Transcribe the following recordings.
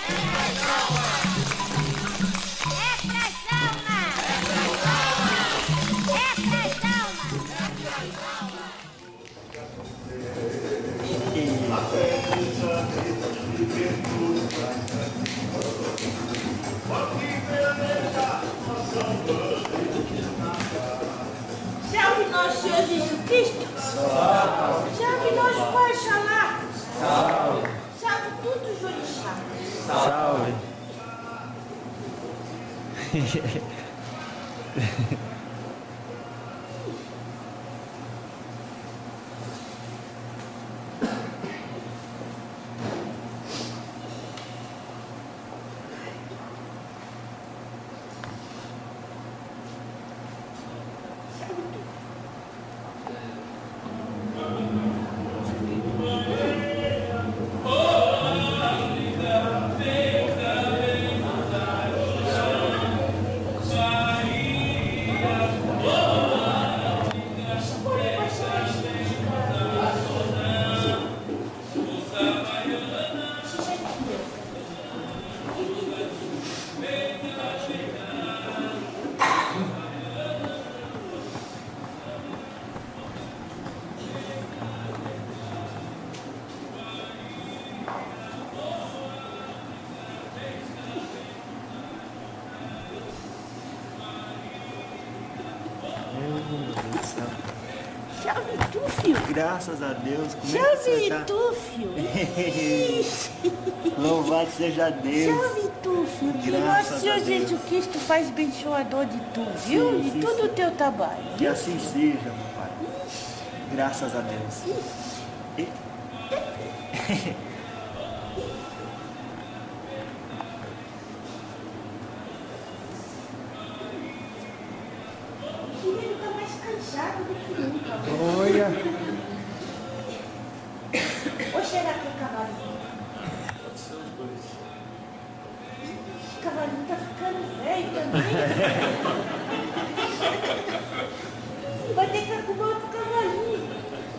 Salve nosso Senhor Jesus Cristo. Salve nosso Pai Xalá. Salve tudo os orixás. Salve. Meu Deus do céu. Salve tu, filho. Graças a Deus. Como é que você Salve tá? tu, filho. Louvado seja Deus. Salve tu, filho. Que Graças nosso Senhor a Deus. Jesus Cristo faz abençoador de tu, viu? Sim, De sim, todo sim. o teu trabalho. Que assim seja, meu Pai. Graças a Deus. E- Ele tá mais cansado do que nunca. Olha. Ou será que é cavalinho? Esse cavalinho tá ficando velho também. Vai ter que arrumar outro cavalinho.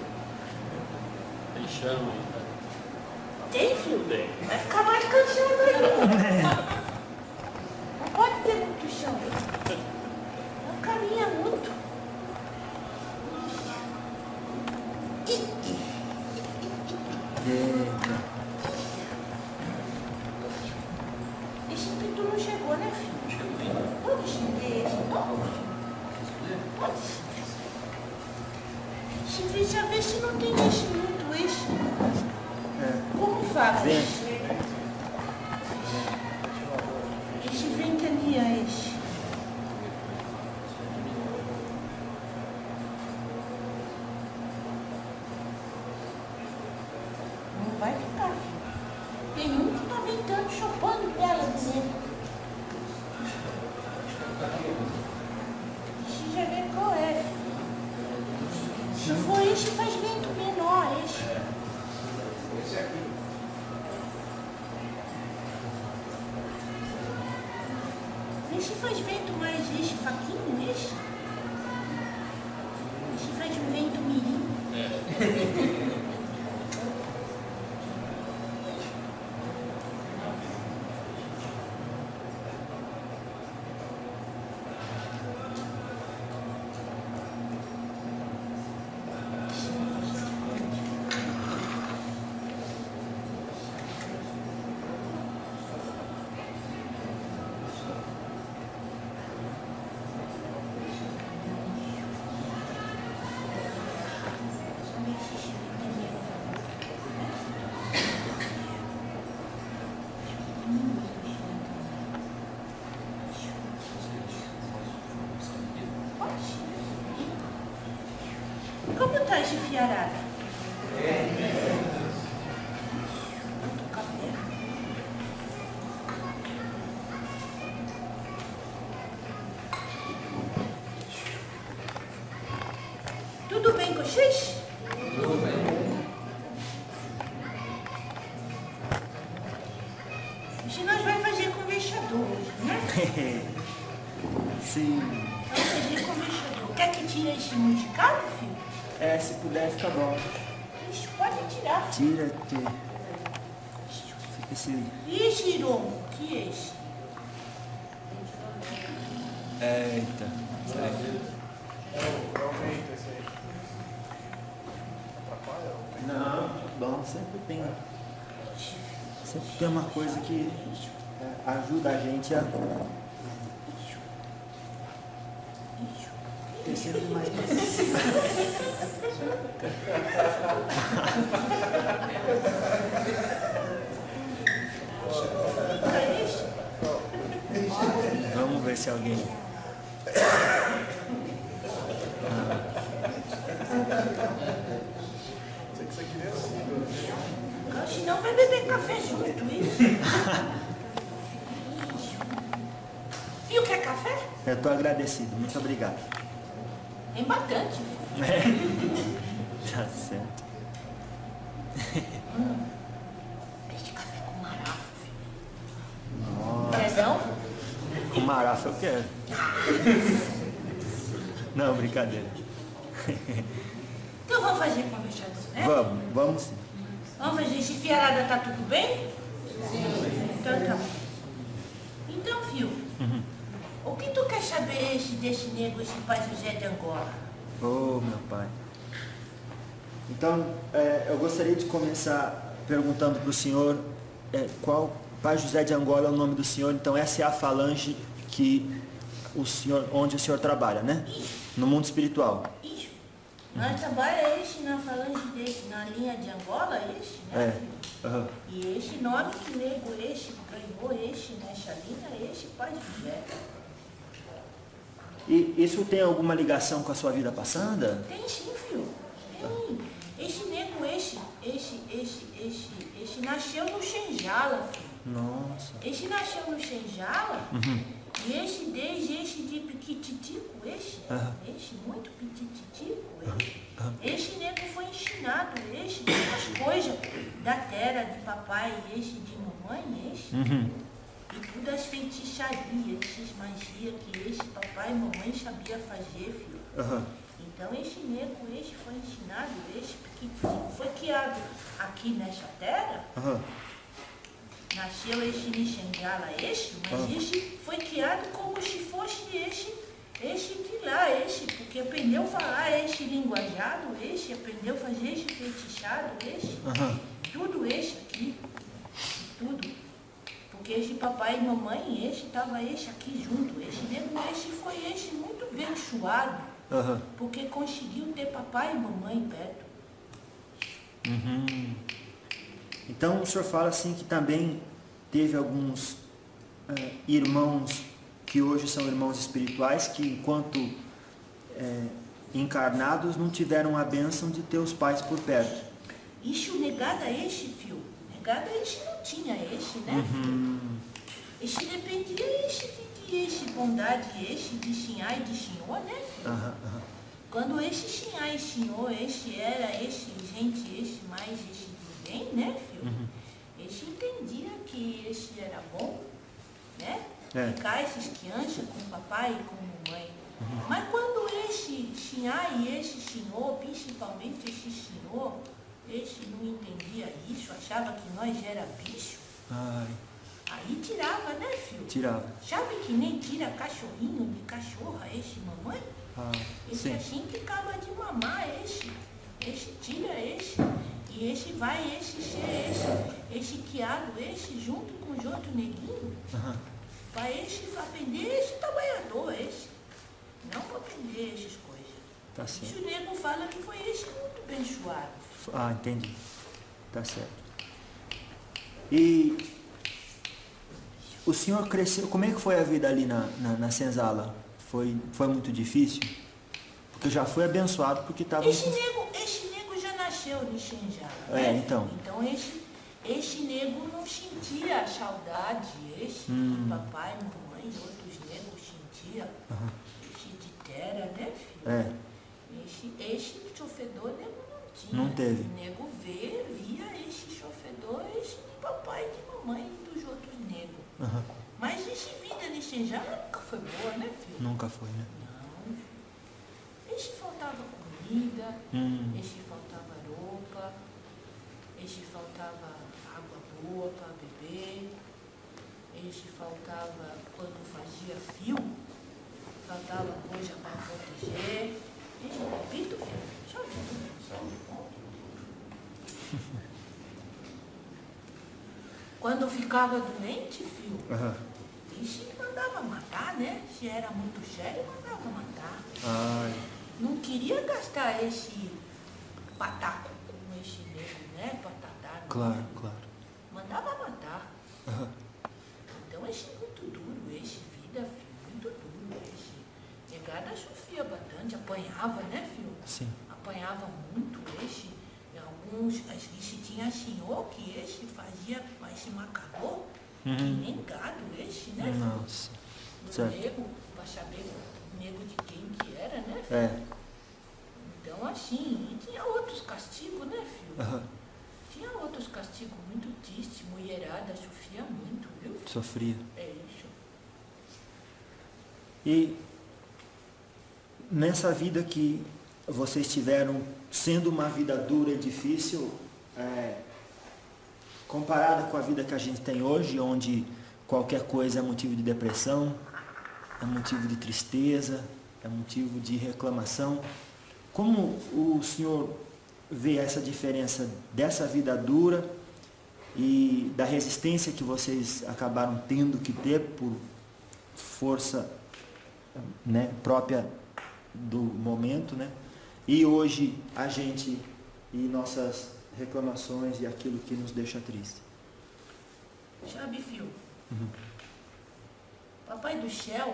Tem chama. Tem, filho? Vai ficar mais cansado ainda. Não pode ter muito chão. Não caminha muito. Eita. Esse pinto não chegou, né, filho? Pode estender esse topo? Pode. Se vir, já vê se não tem esse muito esse. Como faz? Vento. Esse ventania esse. Não vai ficar, filho. Tem um que tá ventando, chupando dela dizendo. Esse já vê qual é, filho. Se for esse, faz vento menor, esse. Esse faz vento mais esse faquinho, esse. Esse faz um vento mirim. Como tá esse fiarada? Tudo bem com vocês? Tudo bem. Hoje nós vamos fazer conversador hoje, né? Sim. Vamos fazer conversador. Quer que tire esse musical, filho? É, se puder fica bom. Isso, pode tirar, filho. Tira, que esse... Ixi, Iron, que é esse? Eita. É o vento esse aí. Atrapalha? Não, bom, sempre tem uma coisa que ajuda a gente a ter sempre mais paciência. Vamos ver se alguém... Isso aqui nem assim, Senão vai beber café junto, isso. Viu que é café? Eu estou agradecido, muito obrigado. É bastante. Tá certo. Este café com marafa, filho. Nossa, Quer não? com marafa eu quero. Não, brincadeira. Então vamos fazer conversar, né? Vamos sim. Vamos fazer, esse fiarada tá tudo bem? Sim. Então tá. Então, filho, o que tu quer saber desse nego, esse pai José de Angola? Oh, meu pai. Então, eu gostaria de começar perguntando para o senhor qual pai José de Angola é o nome do senhor. Então, essa é a falange onde o senhor trabalha, né? No mundo espiritual. Isso. Nós trabalhamos na falange desse, na linha de Angola, esse, né? É. Uhum. E esse nome que nego esse ganhou esse nessa linha, esse pai José. E isso tem alguma ligação com a sua vida passada? Tem sim, filho. Tem. Esse nego, esse nasceu no Xenjala, filho. Nossa. Esse nasceu no Xenjala, e desde esse de piquititico, esse muito piquititico, esse nego foi ensinado, as coisas da terra de papai, de mamãe, e tudo as feitiçarias, essas magias que papai e mamãe sabia fazer, filho. Então esse nego, foi ensinado, piquititico, foi criado aqui nessa terra. Nasceu Nixengala, mas foi criado como se fosse de lá, porque aprendeu a falar linguajado, aprendeu a fazer feitiçado, tudo aqui, tudo. Porque papai e mamãe, estava aqui junto, nego, foi muito abençoado, porque conseguiu ter papai e mamãe perto. Então o senhor fala assim que também teve alguns irmãos que hoje são irmãos espirituais que enquanto encarnados não tiveram a bênção de ter os pais por perto. Isso negado a filho. Negado a não tinha né? Filho? Dependia de bondade, de Xinhá e de Senhor, né, filho? Quando Xinhá e Senhor, era gente, mais de bem, né, filho? Entendia que era bom, né? Ficar esses crianças com papai e com mamãe. Mas quando Xinhá e Senhor, principalmente Senhor, não entendia isso, achava que nós era bicho. Aí tirava, né, filho? Tirava. Sabe que nem tira cachorrinho de cachorra, mamãe? Sim. Assim que acaba de mamar, tira e vai, criado, junto com os outros neguinhos, para aprender trabalhador, não para aprender essas coisas. Tá certo. Isso o nego fala que foi muito abençoado. Entendi. Tá certo. E o senhor cresceu, como é que foi a vida ali na Senzala? Foi muito difícil? Porque já foi abençoado porque estava... Esse nego já nasceu de Xenjala. Então. Então esse nego não sentia a saudade, papai, mamãe, outros negros sentia, de terra, né, filho? Esse sofredor nego não tinha. Não teve. O nego via esse sofredor, de papai, de mamãe e dos outros negros. Mas esse vida de Xenjala nunca foi boa, né, filho? Nunca foi, né? Não. Esse faltava comida, esse faltava roupa, esse faltava água rua para beber. Este faltava quando fazia fio, faltava coisa para proteger. Este repito, filho. Quando ficava doente, filho, este mandava matar, né? Se era muito sério, mandava matar. Ai. Não queria gastar esse pataco com esse nego, né? Patatá. Claro, claro. Mandava matar. Então, esse muito duro, esse vida, filho, muito duro. Esse negada sofria bastante, apanhava, né, filho? Sim. Apanhava muito, esse. Alguns, esse tinha senhor que esse fazia esse macarrão, que nem gado esse, né, filho? Nossa. No nego, para saber o nego de quem que era, né, filho? É. Então, assim, e tinha outros castigos, né, filho? Tinha outros castigos muito tristes, mulherada sofria muito, viu, filho? Sofria. É isso. E nessa vida que vocês tiveram, sendo uma vida dura e difícil, comparada com a vida que a gente tem hoje, onde qualquer coisa é motivo de depressão, é motivo de tristeza, é motivo de reclamação, como o senhor vê essa diferença dessa vida dura e da resistência que vocês acabaram tendo que ter por força, né, própria do momento, né? E hoje a gente e nossas reclamações e aquilo que nos deixa triste? Sabe, filho? Papai do céu,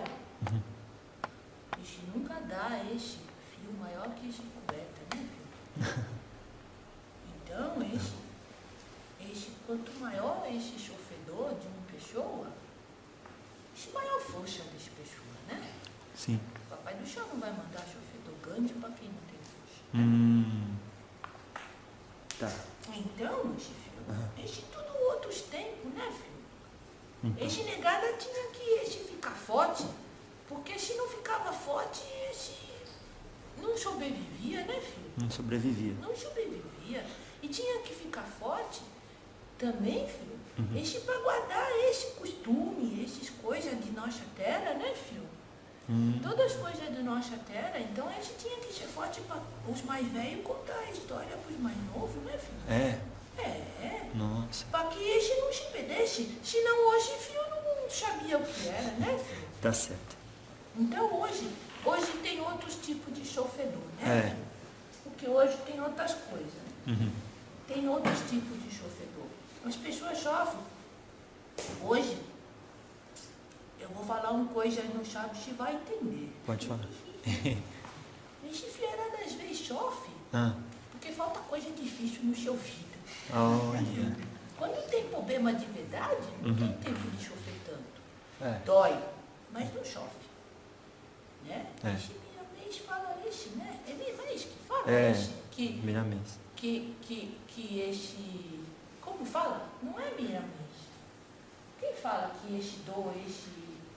este nunca dá esse fio maior que esse coberta, né, filho? Então, esse quanto maior esse sofredor de uma pessoa, esse maior força dessa pessoa, né? Sim. Papai do céu não vai mandar sofredor grande para quem não tem força. Tá. Então, esse filho, esse tudo outros tempos, né, filho? Esse negada tinha que ficar forte, porque se não ficava forte, esse não sobrevivia, né, filho? Não sobrevivia. Não sobrevivia. E tinha que ficar forte também, filho. Esse para guardar esse costume, essas coisas de nossa terra, né, filho? Todas as coisas de nossa terra, então esse tinha que ser forte para os mais velhos contar a história para os mais novos, né, filho? É? É. Nossa. Para que esse não se perdesse, senão hoje, filho, não sabia o que era, né, filho? Tá certo. Então hoje tem outros tipos de sofredor, né? É. Porque hoje tem outras coisas. Tem outros tipos de sofredor. As pessoas sofrem. Hoje, eu vou falar uma coisa e não sabe se vai entender. Pode falar. Esse fiarada às vezes sofre, porque falta coisa difícil no seu vida. Olha. Quando tem problema de verdade, não tem tempo de sofrer tanto. É. Dói, mas não sofre. Né? É. Esse Miramês fala esse, né? É Miramês que fala É. esse. Miramês. Que esse... Como fala? Não é Miramês. Quem fala que esse dor, esse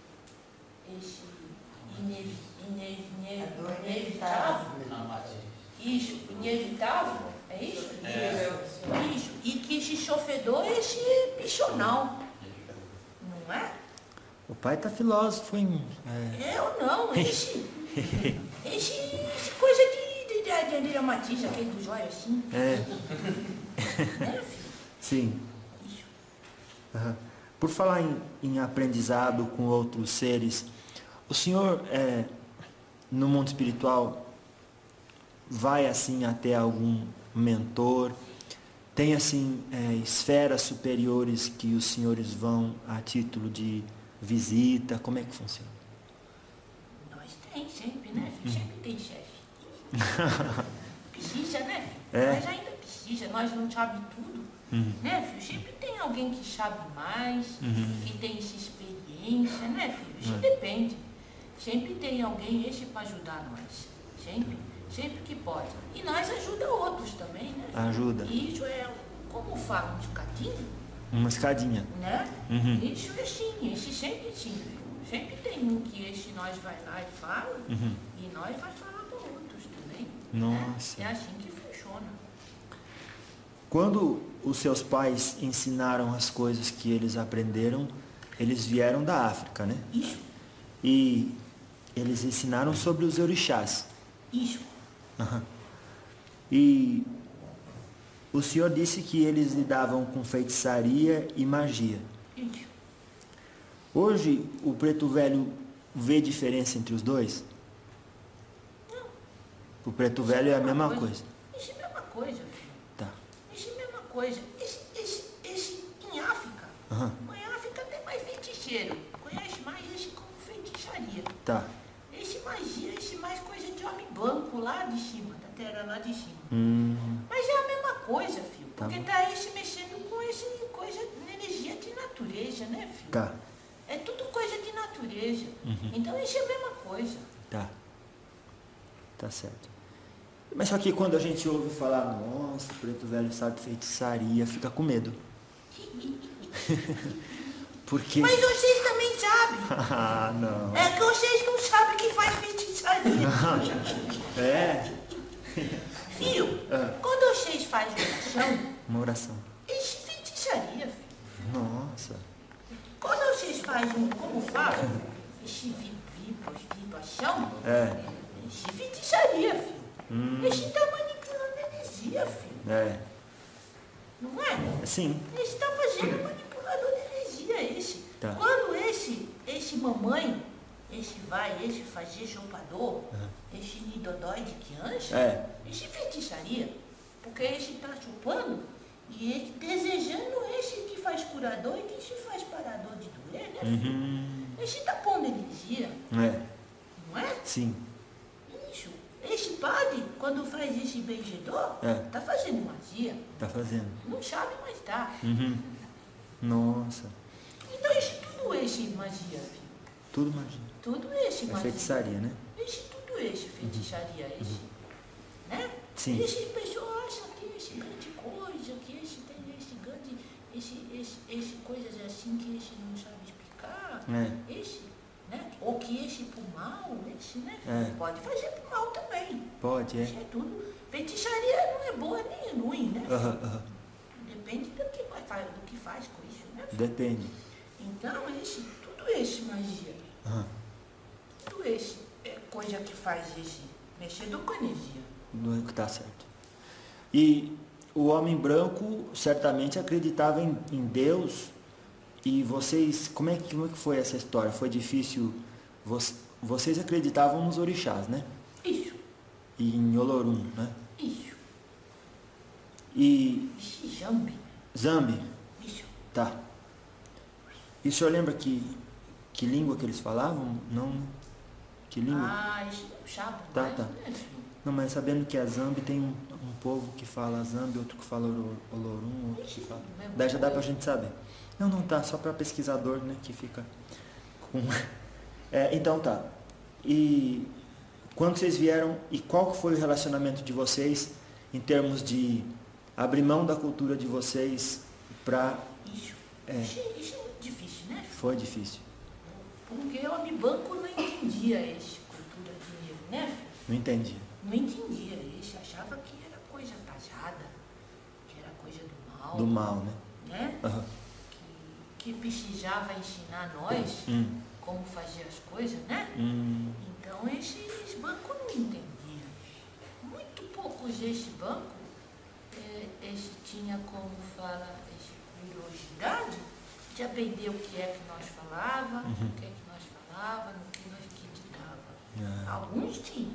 inevitável? Isso, inevitável? É isso? Isso. E que esse sofredor é esse bichonal. Não é? O pai tá filósofo, hein? Eu não, esse coisa de dramatiza, aquele do jóia assim. É. Né, filho? Sim. Isso. Por falar em aprendizado com outros seres, o senhor, no mundo espiritual, vai assim até algum mentor? Tem assim esferas superiores que os senhores vão a título de visita? Como é que funciona? Nós tem sempre, né, filho? Sempre tem chefe. Precisa, né, filho? É. Nós ainda precisa, nós não sabemos tudo. Né, filho? Sempre tem alguém que sabe mais, que tem essa experiência, né, filho? Isso depende. Sempre tem alguém esse para ajudar nós. Sempre que pode. E nós ajuda outros também, né? Filho? Ajuda. Isso é, como fala, um escadinho, Uma escadinha. né? Isso é sim, esse sempre sim, filho. Sempre tem um que esse nós vai lá e fala, e nós vai falar para outros também. Nossa. Né? É assim que funciona. Quando os seus pais ensinaram as coisas que eles aprenderam, eles vieram da África, né? Isso. E eles ensinaram sobre os orixás. Isso. Uhum. E o senhor disse que eles lidavam com feitiçaria e magia. Isso. Hoje, o preto velho vê diferença entre os dois? Não. O preto velho é a mesma coisa. Isso é a mesma coisa, filho. Tá. Isso é a mesma coisa. Esse em África. Uhum. Em África tem mais feiticeiro. Conhece mais esse como feitiçaria. Tá. Esse magia, esse mais coisa de homem branco lá de cima, da terra lá de cima. Mas é a mesma coisa, filho. Tá Porque bom. tá esse mexendo com esse coisa, energia de natureza, né, filho? Tá. É tudo coisa de natureza. Então isso é a mesma coisa. Tá. Tá certo. Mas só que quando a gente ouve falar, nossa, o preto velho sabe feitiçaria, fica com medo. Porque... Mas vocês também sabem. Ah, não. É que vocês não sabem que faz feitiçaria. É? Filho, Ah. quando vocês fazem oração, Uma oração. isso é feitiçaria, filho. Nossa. Quando vocês fazem, como falam, esse vibração, esse feitiçaria, filho. Esse tá manipulando energia, filho. É. Não é? Sim. Esse tá fazendo manipulador de energia, esse. Tá. Quando esse mamãe, esse fazer chupador, esse nidodóide que ancha, esse feitiçaria. Porque esse tá chupando e ele desejando esse que faz curador e que se faz parador de doer, né, filho? Esse tá pondo energia, É. não é? Sim. Isso. Esse padre, quando faz esse beijador, tá fazendo magia. Tá fazendo. Não sabe, mas tá. Nossa. Então tudo esse magia, filho. Tudo magia. Tudo esse É magia. feitiçaria, né? Tudo esse feitiçaria, esse. Né? Sim. Esse pessoal acha que esse grande coisa, que esse tem esse grande, esse coisas assim que esse não sabe explicar. Esse, né? Ou que esse pro mal, esse, né? Pode fazer pro mal também. Pode, Isso é tudo. Feitiçaria não é boa nem ruim, né? Depende do que faz com isso, né? Depende. Então, tudo esse magia, tudo esse é coisa que faz esse mexer com energia. Tá certo. E o homem branco certamente acreditava em Deus. E vocês, como é que foi essa história? Foi difícil? Vocês acreditavam nos orixás, né? Isso. E em Olorum, né? Isso. E Esse Zambi. Zambi? Isso. Tá. E o senhor lembra que língua que eles falavam? Não, né? Que língua? Ah, esse é o chabo. Tá, mais, tá. né, filho? Não, mas sabendo que a Zambi tem um povo que fala Zambi, outro que fala Olorum, outro que fala... Daí já dá pra gente saber. Não, tá, só para pesquisador, né, que fica com... Então tá. E quando vocês vieram, e qual foi o relacionamento de vocês em termos de abrir mão da cultura de vocês para... Isso. Isso é muito difícil, né? Foi difícil. Porque o homem branco não entendia essa cultura de negro, né, filho? Não entendi. Não entendia isso, achava que era coisa pesada, que era coisa do mal. Do mal, né? Né? Que precisava ensinar nós como fazer as coisas, né? Então esses bancos não entendiam. Muito poucos esse banco, esse tinha como fala, esse curiosidade de aprender o que é que nós falava, o que é que nós falava, no que nós acreditava. Alguns tinham.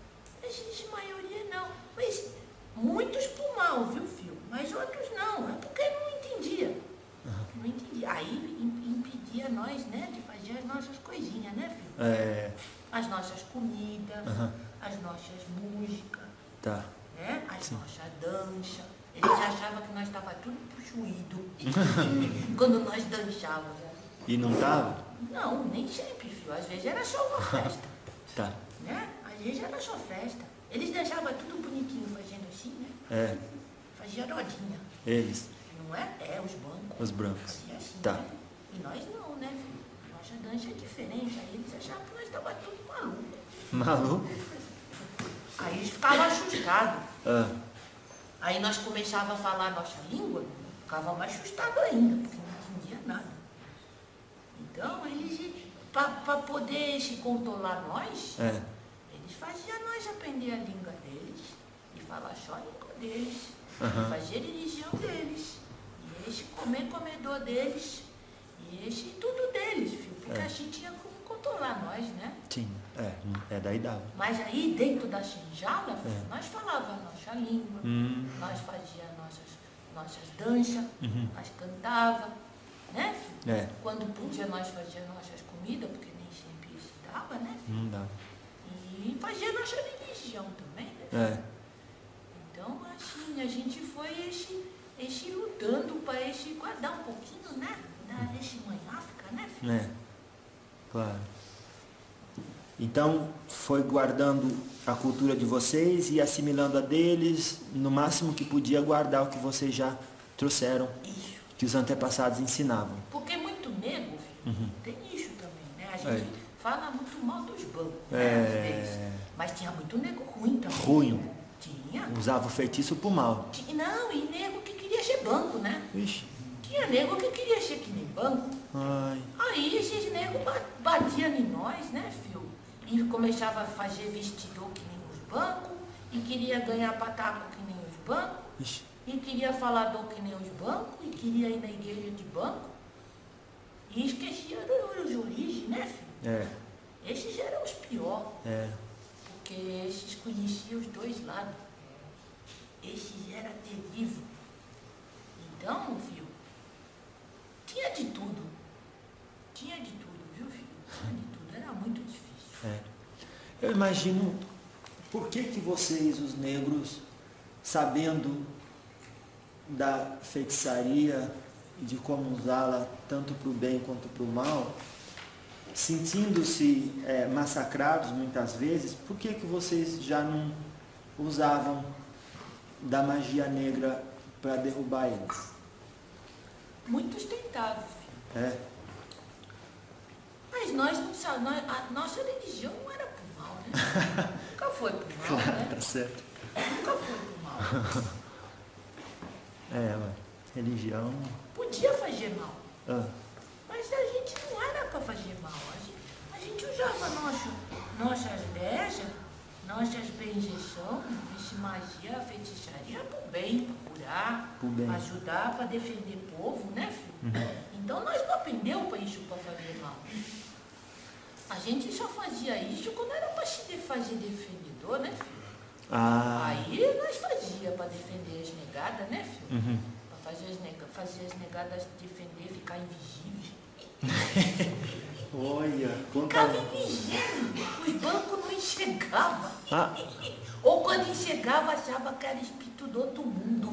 Mas a maioria não. Mas muitos por mal, viu, filho? Mas outros não. É porque não entendia. Não entendia. Aí impedia nós, né, de fazer as nossas coisinhas, né, filho? As nossas comidas, as nossas músicas, Tá. né? As nossas danças. Eles achavam que nós estava tudo puxuído quando nós dançávamos. E não tava? Não, nem sempre, filho. Às vezes era só uma festa. Tá. Né? Às vezes era só festa. Eles deixavam tudo bonitinho fazendo assim, né? Fazia rodinha. Eles, Não é? Os bancos. os brancos. Fazia assim, Tá. né? E nós não, né, filho? Nossa dança é diferente. Aí eles achavam que nós estava tudo maluco. Maluco? Aí eles ficavam assustados. Aí nós começávamos a falar a nossa língua, ficava mais assustado ainda, porque não entendia nada. Então, eles, para poder se controlar nós, eles faziam nós aprender a língua deles e falar só a língua deles, e fazer a religião deles, e esse comedor deles, e esse tudo deles, filho, porque a gente tinha como controlar nós, né? Sim, daí dava. Mas aí, dentro da senzala, nós falávamos a nossa língua, nós fazíamos nossas danças, nós cantávamos, né, filho? Quando podia, nós fazíamos nossas comidas, porque nem sempre isso dava, né, filho? Não dá. E fazia nossa religião também, né, filho? Então, assim, a gente foi esse lutando para esse guardar um pouquinho, né, desse mãe África, né, filho? Claro. Então, foi guardando a cultura de vocês e assimilando a deles, no máximo que podia guardar o que vocês já trouxeram, que os antepassados ensinavam. Porque muito nego, filho, tem isso também, né? A gente fala muito mal dos bancos, né, às vezes. Mas tinha muito nego ruim também. Ruim? Tinha. Usava o feitiço pro mal. Não, e nego que queria ser banco, né? Ixi. Tinha nego que queria ser que nem banco. Ai. Aí esses negros batiam em nós, né, filho? E começava a fazer vestidor que nem os bancos, e queria ganhar pataco que nem os bancos, Ixi. e queria falador que nem os bancos, e queria ir na igreja de banco. E esquecia das origens, né, filho? Esses eram os piores. Porque esses conheciam os dois lados. Esses eram terríveis. Então, filho, tinha de tudo. Tinha de tudo, viu, filho? Tinha de tudo. Era muito difícil. Eu imagino por que vocês, os negros, sabendo da feitiçaria e de como usá-la tanto para o bem quanto para o mal, sentindo-se massacrados muitas vezes, por que vocês já não usavam da magia negra para derrubar eles? Muitos tentavam, filho. Mas nós não sabíamos, a nossa religião não era pro mal, né? Nunca foi pro mal, Claro, né? tá certo. Nunca foi pro mal. Religião... Podia fazer mal. Mas a gente não era para fazer mal. A gente usava nossas lejas, nossas bendições, magia, feitiçaria para o bem, para curar, para ajudar, para defender o povo, né, filho? Então nós não aprendemos para isso, para fazer mal. A gente só fazia isso quando era para se fazer defendedor, né, filho? Aí nós fazia para defender as negadas, né, filho? Para fazer as negadas defender, ficar invisíveis. Olha, ficava invisível, os bancos não enxergavam. Ou quando enxergava, achava que era espírito do outro mundo.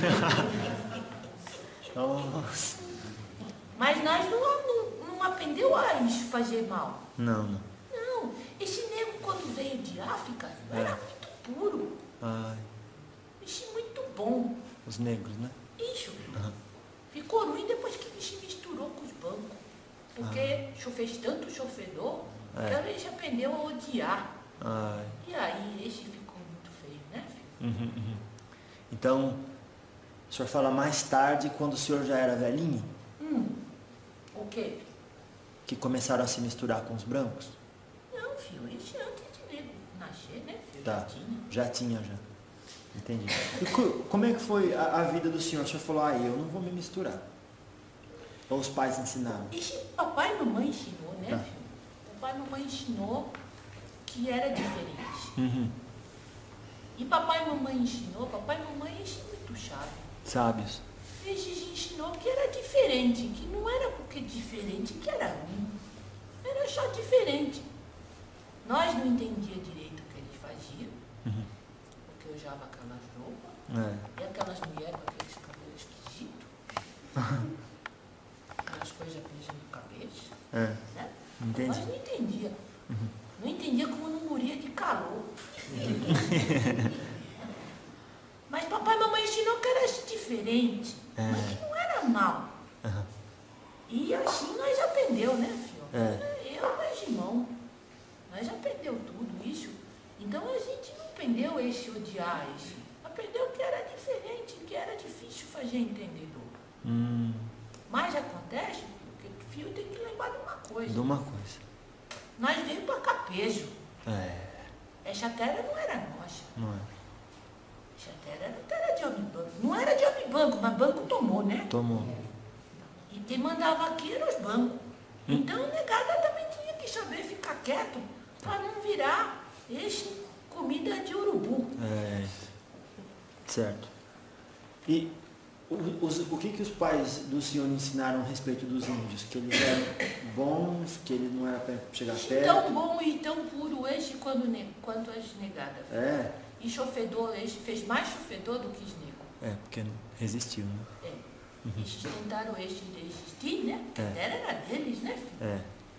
Nossa. Mas nós não aprendeu a isso, fazer mal. Não. Esse nego, quando veio de África, era muito puro. Esse muito bom. Os negros, né? Isso. Ficou ruim depois que ele se misturou com os bancos. Porque fez tanto sofredor que ele já aprendeu a odiar. E aí esse ficou muito feio, né, filho? Então, o senhor fala mais tarde, quando o senhor já era velhinho? O quê? Que começaram a se misturar com os brancos? Não, filho, isso antes de nego nascer, né, filho? Tá, já tinha. Entendi. E como é que foi a vida do senhor? O senhor falou, eu não vou me misturar. Ou os pais ensinaram? Esse papai e mamãe ensinou, né, filho? Papai e mamãe ensinou que era diferente. E papai e mamãe ensinou, papai e mamãe ensinou muito sábios. Eles ensinou que era diferente, que não era porque diferente que era ruim. Era só diferente. Nós não entendíamos direito o que eles faziam, porque usava aquelas roupas, e aquelas mulheres com aqueles cabelos esquisitos. Aquelas coisas presas no cabeça. Né? Entendi. Nós não entendíamos. Não entendia como não morria de calor. Mas papai e mamãe ensinou que era diferente, mas que não era mal. E assim nós aprendeu, né, filho? Eu e meus irmãos, nós aprendeu tudo isso. Então a gente não aprendeu esse odiar, aprendeu que era diferente. diferente, que era difícil fazer entendedor. Mas acontece, porque o filho tem que lembrar de uma coisa. De uma coisa. Nós veio para Capejo. É. Essa terra não era nossa. Não é? Essa terra não era de homem banco. Não era de homem banco, mas banco tomou, né? Tomou. E quem mandava aqui eram os bancos. Então o negada também tinha que saber ficar quieto para não virar esse comida de urubu. É. Certo. E o que os pais do senhor ensinaram a respeito dos índios? Que eles eram bons, que eles não era para chegar perto? Tão bom e tão puro este quanto as negadas. É. E chofedor, este fez mais chofedor do que os negros. É, porque não resistiu, né? É. Eles tentaram este resistir, né? A É. terra era deles, né, filho? É.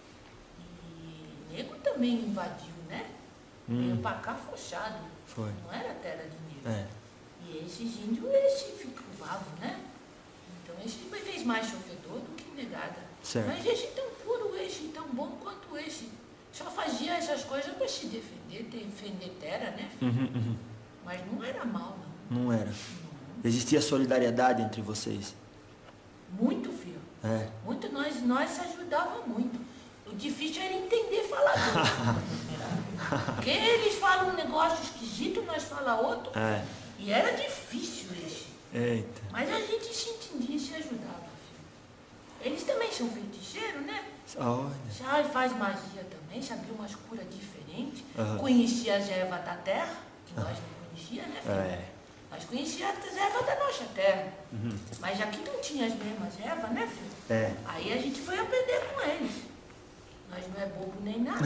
E negro também invadiu, né? Veio para cá forçado. Foi. Não era terra de negro. É. E esses índios, eles ficavam, né? Então, esse fez mais chofedor do que negada. Certo. Mas esse tão puro, esse tão bom quanto esse. Só fazia essas coisas para se defender terra, né? Mas não era mal, não. Não era. Existia solidariedade entre vocês? Muito, filho. É. Muito, nós se ajudava muito. O difícil era entender falador. Porque eles falam um negócio esquisito, nós falamos outro. É. E era difícil esse. Eita. Mas a gente se entendia e se ajudava, filho. Eles também são feiticeiros, né? Olha. Já faz magia também, sabia umas curas diferentes. Aham. Conhecia as ervas da terra, que nós não conhecíamos, né, filho? É. Nós conhecíamos as ervas da nossa terra. Mas aqui não tinha as mesmas ervas, né, filho? É. Aí a gente foi aprender com eles. Nós não é bobo nem nada.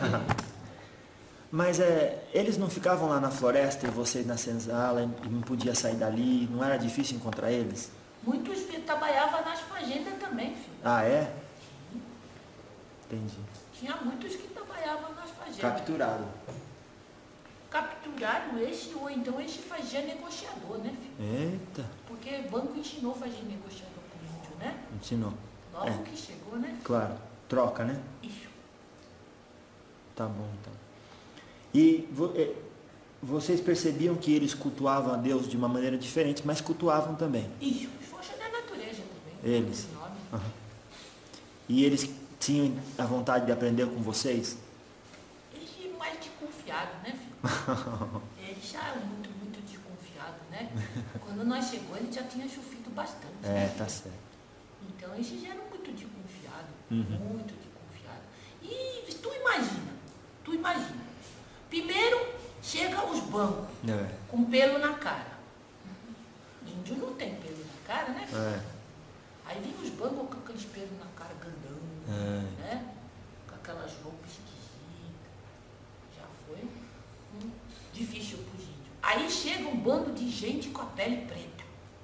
Mas eles não ficavam lá na floresta e vocês na senzala e não podia sair dali? Não era difícil encontrar eles? Muitos trabalhavam nas fazendas também, filho. Ah, é? Entendi. Tinha muitos que trabalhavam nas fazendas. Capturado. Capturaram esse, ou então esse fazia negociador, né, filho? Eita. Porque o banco ensinou a fazer negociador com o índio, né? Ensinou. Logo que chegou, né? Claro. Troca, né? Isso. Tá bom, então. E vocês percebiam que eles cultuavam a Deus de uma maneira diferente, mas cultuavam também. Isso. Força da natureza também. Eles. Esse nome. Aham. E eles tinham a vontade de aprender com vocês? Eles mais desconfiados, né, filho? Eles já eram muito, muito desconfiados, né? Quando nós chegou, ele já tinha sofrido bastante. É, né, tá filho? certo. Então, eles eram muito desconfiados. Muito desconfiados. E tu imagina. Primeiro, chega os bancos É. com pelo na cara. Índio não tem pelo na cara, né, filho? É. Aí vem os bancos com aqueles pelos na cara grandão, É. né? Com aquelas roupas esquisitas. Já foi difícil para os índios. Aí chega um bando de gente com a pele preta.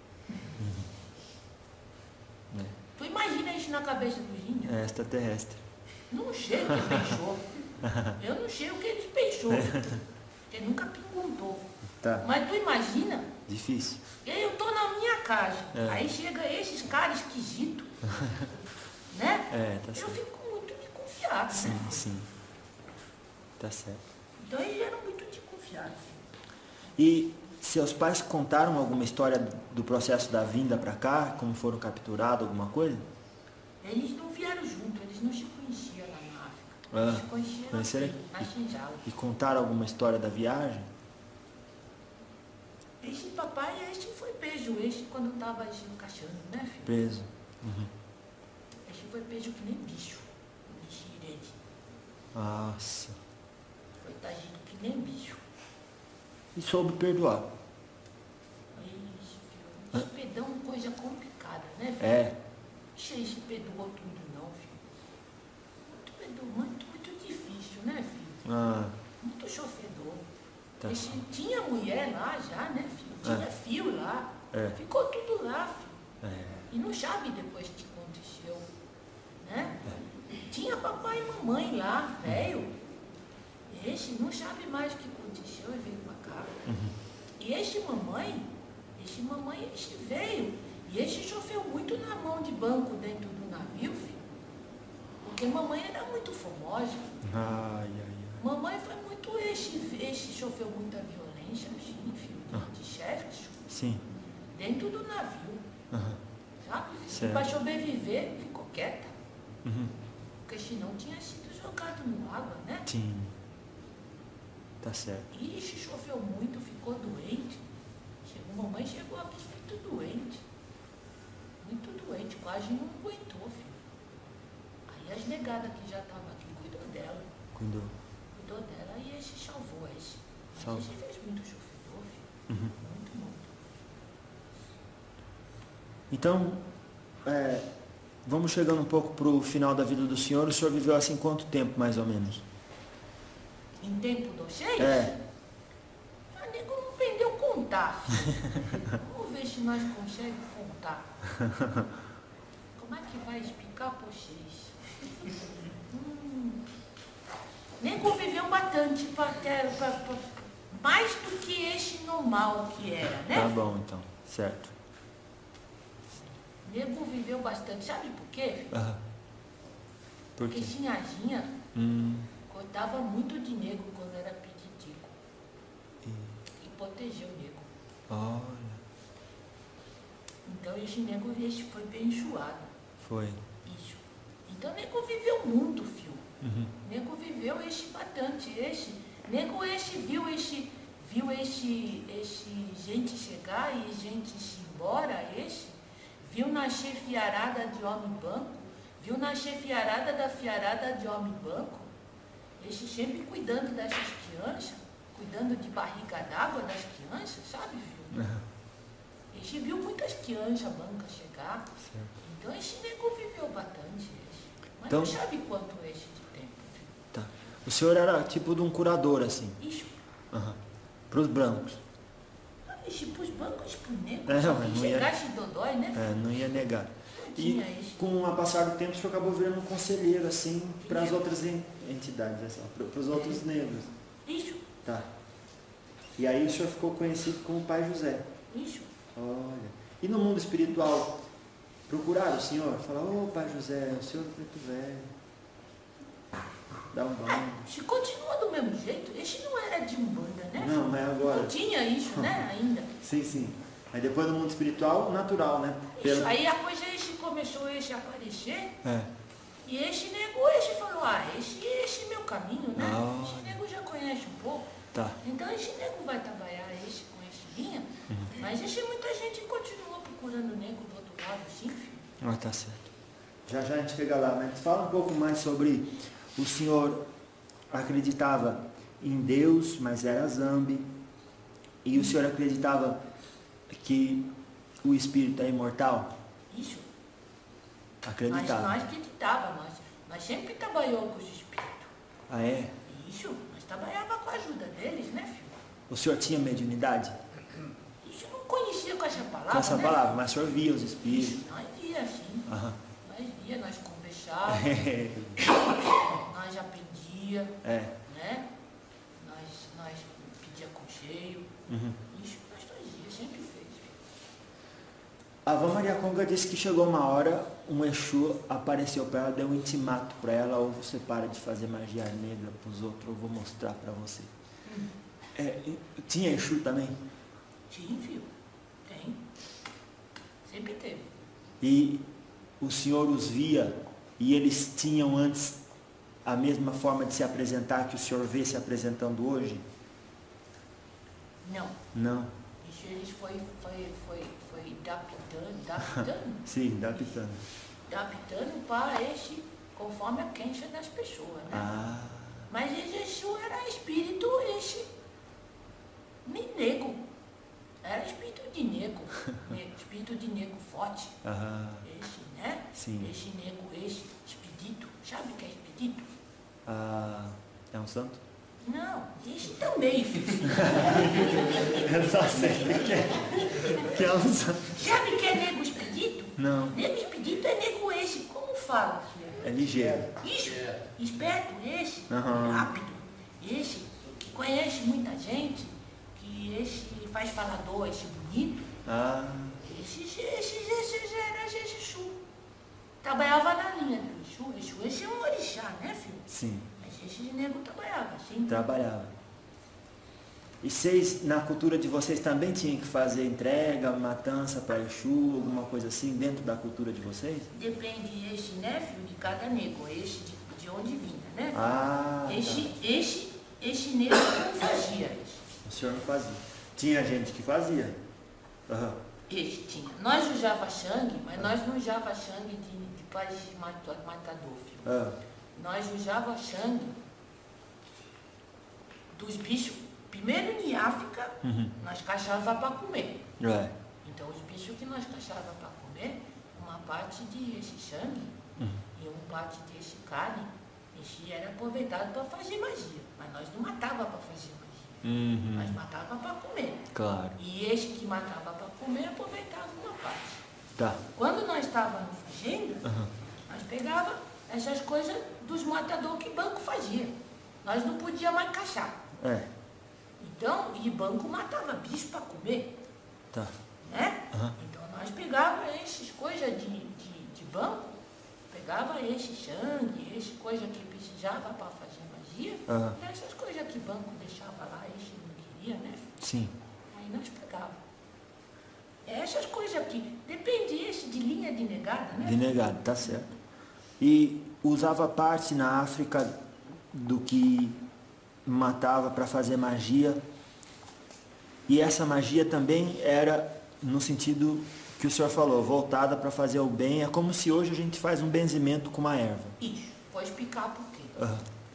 É. Tu imagina isso na cabeça dos índios? É extraterrestre. Não sei o que ele pensou. Eu não sei o que ele pensou. Porque nunca perguntou. Tá. Mas tu imagina, Difícil. eu tô na minha casa. É. Aí chega esses caras esquisitos. Né? É, tá Eu certo. fico muito desconfiado, Sim, né? sim. Tá certo. Então eles eram muito desconfiados. E seus pais contaram alguma história do processo da vinda para cá? Como foram capturados, alguma coisa? Eles não vieram juntos, eles não se conheciam lá na África. Ah, Eles se conheciam conheceram aqui, na senzala. E contaram alguma história da viagem? Esse papai, esse foi preso, esse quando estava encaixando, né, filho? Preso. Esse foi preso que nem bicho. Bicho irede. Nossa. Foi tagido que nem bicho. E soube perdoar. Isso, filho. Esse perdão é uma coisa complicada, né, filho? É. Esse perdoou tudo não, filho. Muito perdoou, muito difícil, né, filho? Ah, Muito sofredor. tá. Esse tinha mulher lá já, né, filho? Tinha fio lá. É. Ficou tudo lá, filho. É. E não sabe depois o que aconteceu, né? Tinha papai e mamãe lá, velho. Esse não sabe mais o que aconteceu e veio pra cá. E esse mamãe, esse veio. E esse sofreu muito na mão de banco dentro do navio, filho. Porque mamãe era muito famosa. Ai, ai, ai. Mamãe foi muito esse sofreu muita violência, assim, filho, de sexo. Sim. dentro do navio. Sabe? Certo. Para sobreviver, ficou quieta. Uhum. Porque senão tinha sido jogado no água, né? Sim. Tá certo. Ixi, choveu muito, ficou doente. Mamãe chegou aqui muito doente. Muito doente, quase não aguentou, filho. Aí as negadas que já estavam aqui cuidou dela. Cuidou. Cuidou dela e esse salvou esse. Mas Salvou. esse fez muito sofredor, filho. Uhum. Muito, muito. Então, vamos chegando um pouco para o final da vida do senhor. O senhor viveu assim quanto tempo, mais ou menos? Em tempo de vocês? A nego não aprendeu a contar, filho. Vamos ver se nós conseguimos contar. Como é que vai explicar para vocês? Nego viveu bastante, mais do que este normal que era, né? Tá bom, então. Certo. Nego viveu bastante, sabe por quê? Por Porque quê? Sinhazinha cortava muito de nego quando era pititico. E protegeu o nego. Olha. Então esse nego foi bem enxuado. Foi. Isso. Então nego viveu muito, filho. Uhum. Nego viveu bastante. Nego viu gente chegar e gente se embora, viu nascer fiarada de homem banco, viu nascer fiarada da fiarada de homem banco, sempre cuidando dessas crianças, cuidando de barriga d'água das crianças, sabe, filho? Uhum. Viu muitas crianças bancas chegar, Certo. então nego viveu bastante, mas Então, não sabe quanto de tempo, filho. tá. O senhor era tipo de um curador, assim? Isso. Uhum. Para os brancos? Para os bancos, para o nego, É, só mas que não ia- chegasse dodói, né? Não ia negar. Não E tinha isso. com o passar do tempo, o senhor acabou virando um conselheiro, assim, para as outras entidades, assim, para os outros negros. Isso, Tá. E aí o senhor ficou conhecido como Pai José. isso. Olha. E no mundo espiritual, procuraram o senhor? Falaram, ô Pai José, o senhor é muito velho. Dá um banho. Se continua do mesmo jeito, esse não era de Umbanda, né? Não, mas agora. Não tinha isso, né, ainda. Sim, sim. Aí depois no mundo espiritual, natural, né? Isso, aí a coisa começou a aparecer, É. e nego, falou, esse é meu caminho, né? Ah. Esse nego já conhece um pouco. Tá. Então esse nego vai trabalhar com esse linha, mas muita gente continua procurando o nego do outro lado, sim, filho. Ah, tá certo. Já já a gente chega lá, mas fala um pouco mais sobre o senhor acreditava em Deus, mas era Zambi, e o senhor acreditava que o espírito é imortal? Isso. Acreditava. Nós acreditava, mas sempre trabalhou com os espíritos. Ah, é? Isso, nós trabalhava com a ajuda deles, né, filho? O senhor tinha mediunidade? Isso eu não conhecia com essa palavra, Com essa né? palavra, mas o senhor via os espíritos? Nós via, sim. Aham. Nós conversávamos, nós aprendia, né? Nós pedia conselho. Uhum. Isso nós fazia, sempre fez. A Avó Maria Conga disse que chegou uma hora, um Exu apareceu para ela, deu um intimato para ela, ou você para de fazer magia negra para os outros, ou eu vou mostrar para você. Tinha Exu também? Sim, filho. Tem. Sempre teve. E o senhor os via e eles tinham antes a mesma forma de se apresentar que o senhor vê se apresentando hoje? Não. Não. Isso eles foi adaptando. Sim, adaptando. Adaptando para conforme a crença das pessoas, né? Ah, Mas Exu era espírito, nego. Era espírito de nego. Espírito de nego forte. Né? Sim. Esse nego, expedito. Sabe o que é expedito? É um santo? Não, esse também, filho. Eu só sei que é um santo. Sabe o que é nego expedito? Não. Nego expedito é nego como fala, filho? É ligeiro. Isso, esperto, Aham. rápido, que conhece muita gente, que faz falador, bonito, esse era Exu. Trabalhava na linha do Exu. Esse é um orixá, né, filho? Sim. Mas esse nego trabalhava, sim. Trabalhava. E vocês, na cultura de vocês, também tinham que fazer entrega, matança para Exu, alguma coisa assim, dentro da cultura de vocês? Depende este, né, filho, de cada nego, este de onde vinha, né? Ah, este nego não fazia isso. O senhor não fazia. Tinha gente que fazia. Uhum. Este tinha. Nós usava Xang, mas nós não usava Xang de paz matador, filho. Uhum. Nós usava Xang dos bichos. Primeiro em África, nós caçava para comer. É. Então os bichos que nós caçava para comer, uma parte de esse Xang e uma parte desse carne, esse era aproveitado para fazer magia. Mas nós não matava para fazer magia. Nós matava para comer. Claro. E esse que matava para comer aproveitava uma parte. Tá. Quando nós estávamos no fazenda, nós pegava essas coisas dos matadores que banco fazia. Nós não podíamos mais caçar. É. Então, e banco matava bicho para comer. Tá. Né? Então nós pegava essas coisas de banco, pegava esse Xang, esse coisa que precisava para fazer magia, e essas coisas que banco deixava lá, esse não queria, né? Sim. Aí nós pegava. Essas coisas aqui, depende esse de linha de negada, né? De negado, tá certo. E usava parte na África do que matava para fazer magia. E essa magia também era no sentido que o senhor falou, voltada para fazer o bem. É como se hoje a gente faz um benzimento com uma erva. Isso, vou explicar por quê.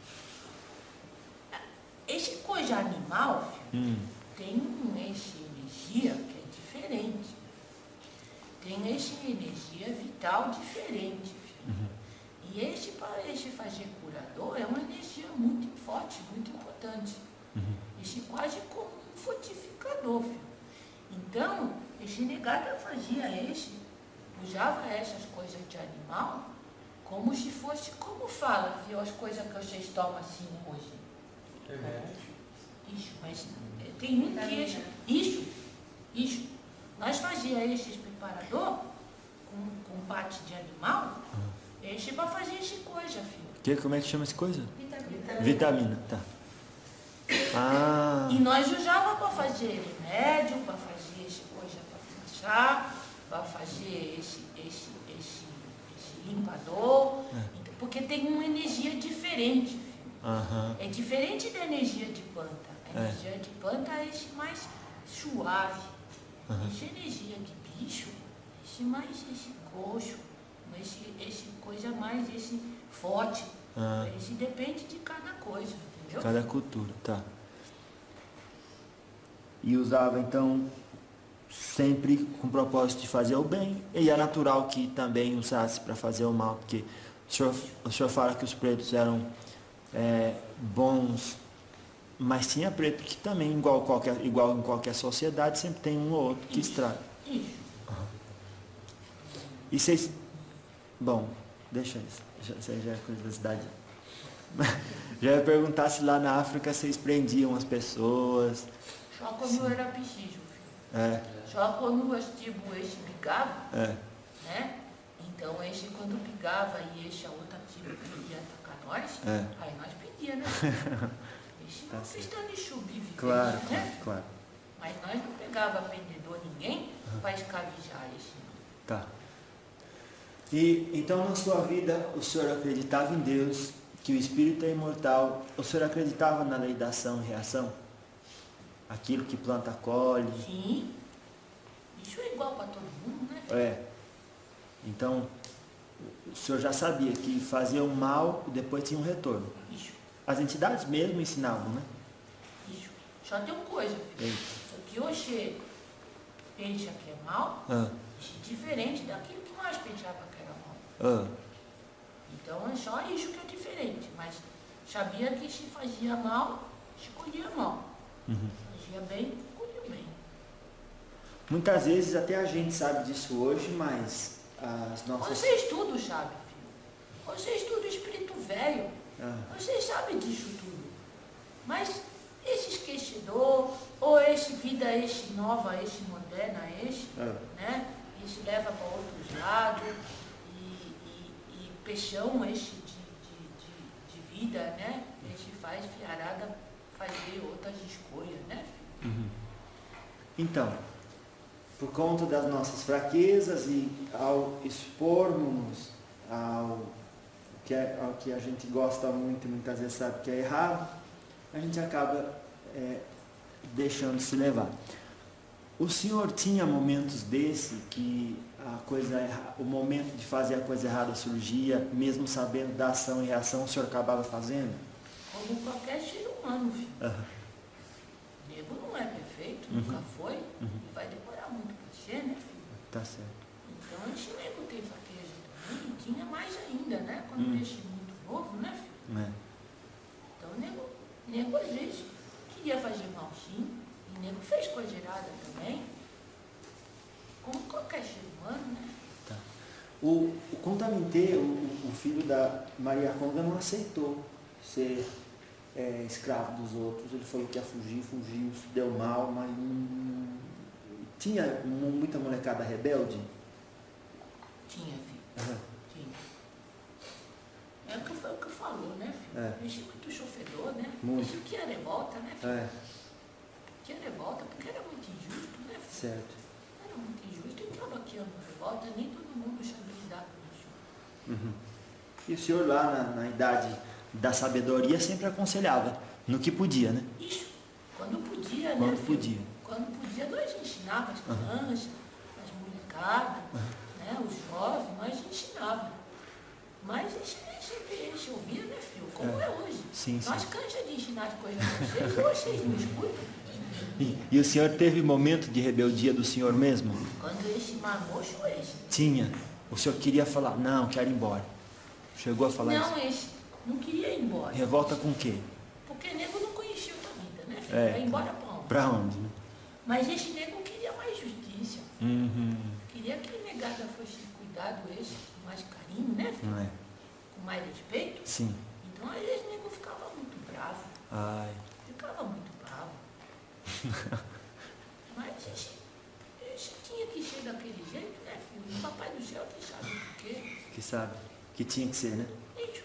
Esse coisa animal, filho, tem essa energia que é diferente. Tem essa energia vital diferente, filho. E para esse fazer curador é uma energia muito forte, muito importante. Esse quase como um fortificador, filho. Então, esse negado fazia usava essas coisas de animal como se fosse, como fala, viu, as coisas que vocês tomam assim hoje. Isso, mas tem um que isso. Nós fazíamos esses preparador com parte de animal, esse para fazer essa coisa, filho. Como é que chama essa coisa? Vitamina. Vitamina, tá. E nós usava para fazer remédio, para fazer essa coisa para fechar, para fazer esse limpador, porque tem uma energia diferente, filho. É diferente da energia de planta. A energia de planta é esse mais suave. Essa energia de bicho, esse coxo, esse coisa mais, esse forte. Esse depende de cada coisa, entendeu? Cada cultura, tá. E usava então sempre com o propósito de fazer o bem, e é natural que também usasse para fazer o mal, porque o senhor fala que os pretos eram bons, mas tinha preto que também, igual em qualquer sociedade, sempre tem um ou outro que estraga. Isso. E vocês... Bom, deixa isso. Isso aí já é curiosidade. Já ia perguntar se lá na África vocês prendiam as pessoas. Só quando era preciso, filho. Só quando esse brigava, né? Então esse quando brigava e esse a outra tribo queria atacar nós, aí nós pedíamos, né? Esse não precisa de sobreviver, Claro, né? claro. Mas nós não pegava vendedor ninguém para escravizar esse. Tá. E então na sua vida o senhor acreditava em Deus, que o Espírito é imortal. O senhor acreditava na lei da ação e reação? Aquilo que planta colhe? Sim. Isso é igual para todo mundo, né? Então, o senhor já sabia que fazia o mal e depois tinha um retorno. Isso. As entidades mesmo ensinavam, né? Isso. Só tem uma coisa, filho. O que você pensa que é mal, é diferente daquilo que nós pensávamos que era mal. Então é só isso que é diferente. Mas sabia que se fazia mal, escolhia mal. Fazia bem, escolhia bem. Muitas vezes até a gente sabe disso hoje, mas as nossas... Vocês tudo sabem, filho. Vocês tudo espírito velho. Vocês sabem disso tudo. Mas esse esquecedor, ou esse vida, esse nova, esse moderna, né? Esse leva para outros lados e peixão esse de vida, né? Esse faz fiarada fazer outras escolhas, né? Então, por conta das nossas fraquezas e ao expormos ao que a gente gosta muito e muitas vezes sabe que é errado, a gente acaba deixando se levar. O senhor tinha momentos desse que o momento de fazer a coisa errada surgia, mesmo sabendo da ação e reação, o senhor acabava fazendo? Como qualquer ser humano, filho. O nego não é perfeito, nunca foi, e vai demorar muito para ser, né, filho? Tá certo. Então, esse nego tem fraqueza também, e tinha mais ainda, né? Quando esse muito novo, né, filho? Então, o nego às vezes queria fazer mal sim, e o nego fez coisa errada também, como qualquer ser humano, né? Tá. O Contaminte, o filho da Maria Conga, não aceitou ser escravo dos outros. Ele falou que ia fugir, fugiu, se deu mal, mas tinha muita molecada rebelde? Tinha, filho. Tinha. É o que foi o que falou, né, filho? Enchi muito chofedor, né? Enchi que era revolta, né, filho? Que era revolta, porque era muito injusto, né, filho? Certo. Era muito injusto, e estava aqui uma revolta, nem todo mundo sabe lidar com isso. E o senhor lá na idade da sabedoria sempre aconselhava no que podia, né? Isso, quando podia, quando né, podia. Quando podia, nós ensinávamos as crianças, as molecadas, né, os jovens, nós ensinávamos. Mas eles ouviam, né, filho? Como é hoje. Sim, nós cansamos de ensinar as coisas a vocês não escutam. E o senhor teve momento de rebeldia do senhor mesmo? Quando esse mamocho, esse. Tinha. O senhor queria falar, não, quero ir embora. Chegou a falar isso? Não, esse não queria ir embora. Revolta com o quê? Porque nego não conhecia outra vida, né, filho? Vai embora pra onde? Pra onde, né? Mas esse nego queria mais justiça. Queria que a negada fosse cuidado esse, com mais carinho, né, filho? Não é? Com mais respeito. Sim. Então às vezes o nego ficava muito bravo. Ficava muito bravo. Mas esse tinha que ser daquele jeito, né, filho? O papai do céu que sabe por quê. Que sabe. Que tinha que ser, né? Isso.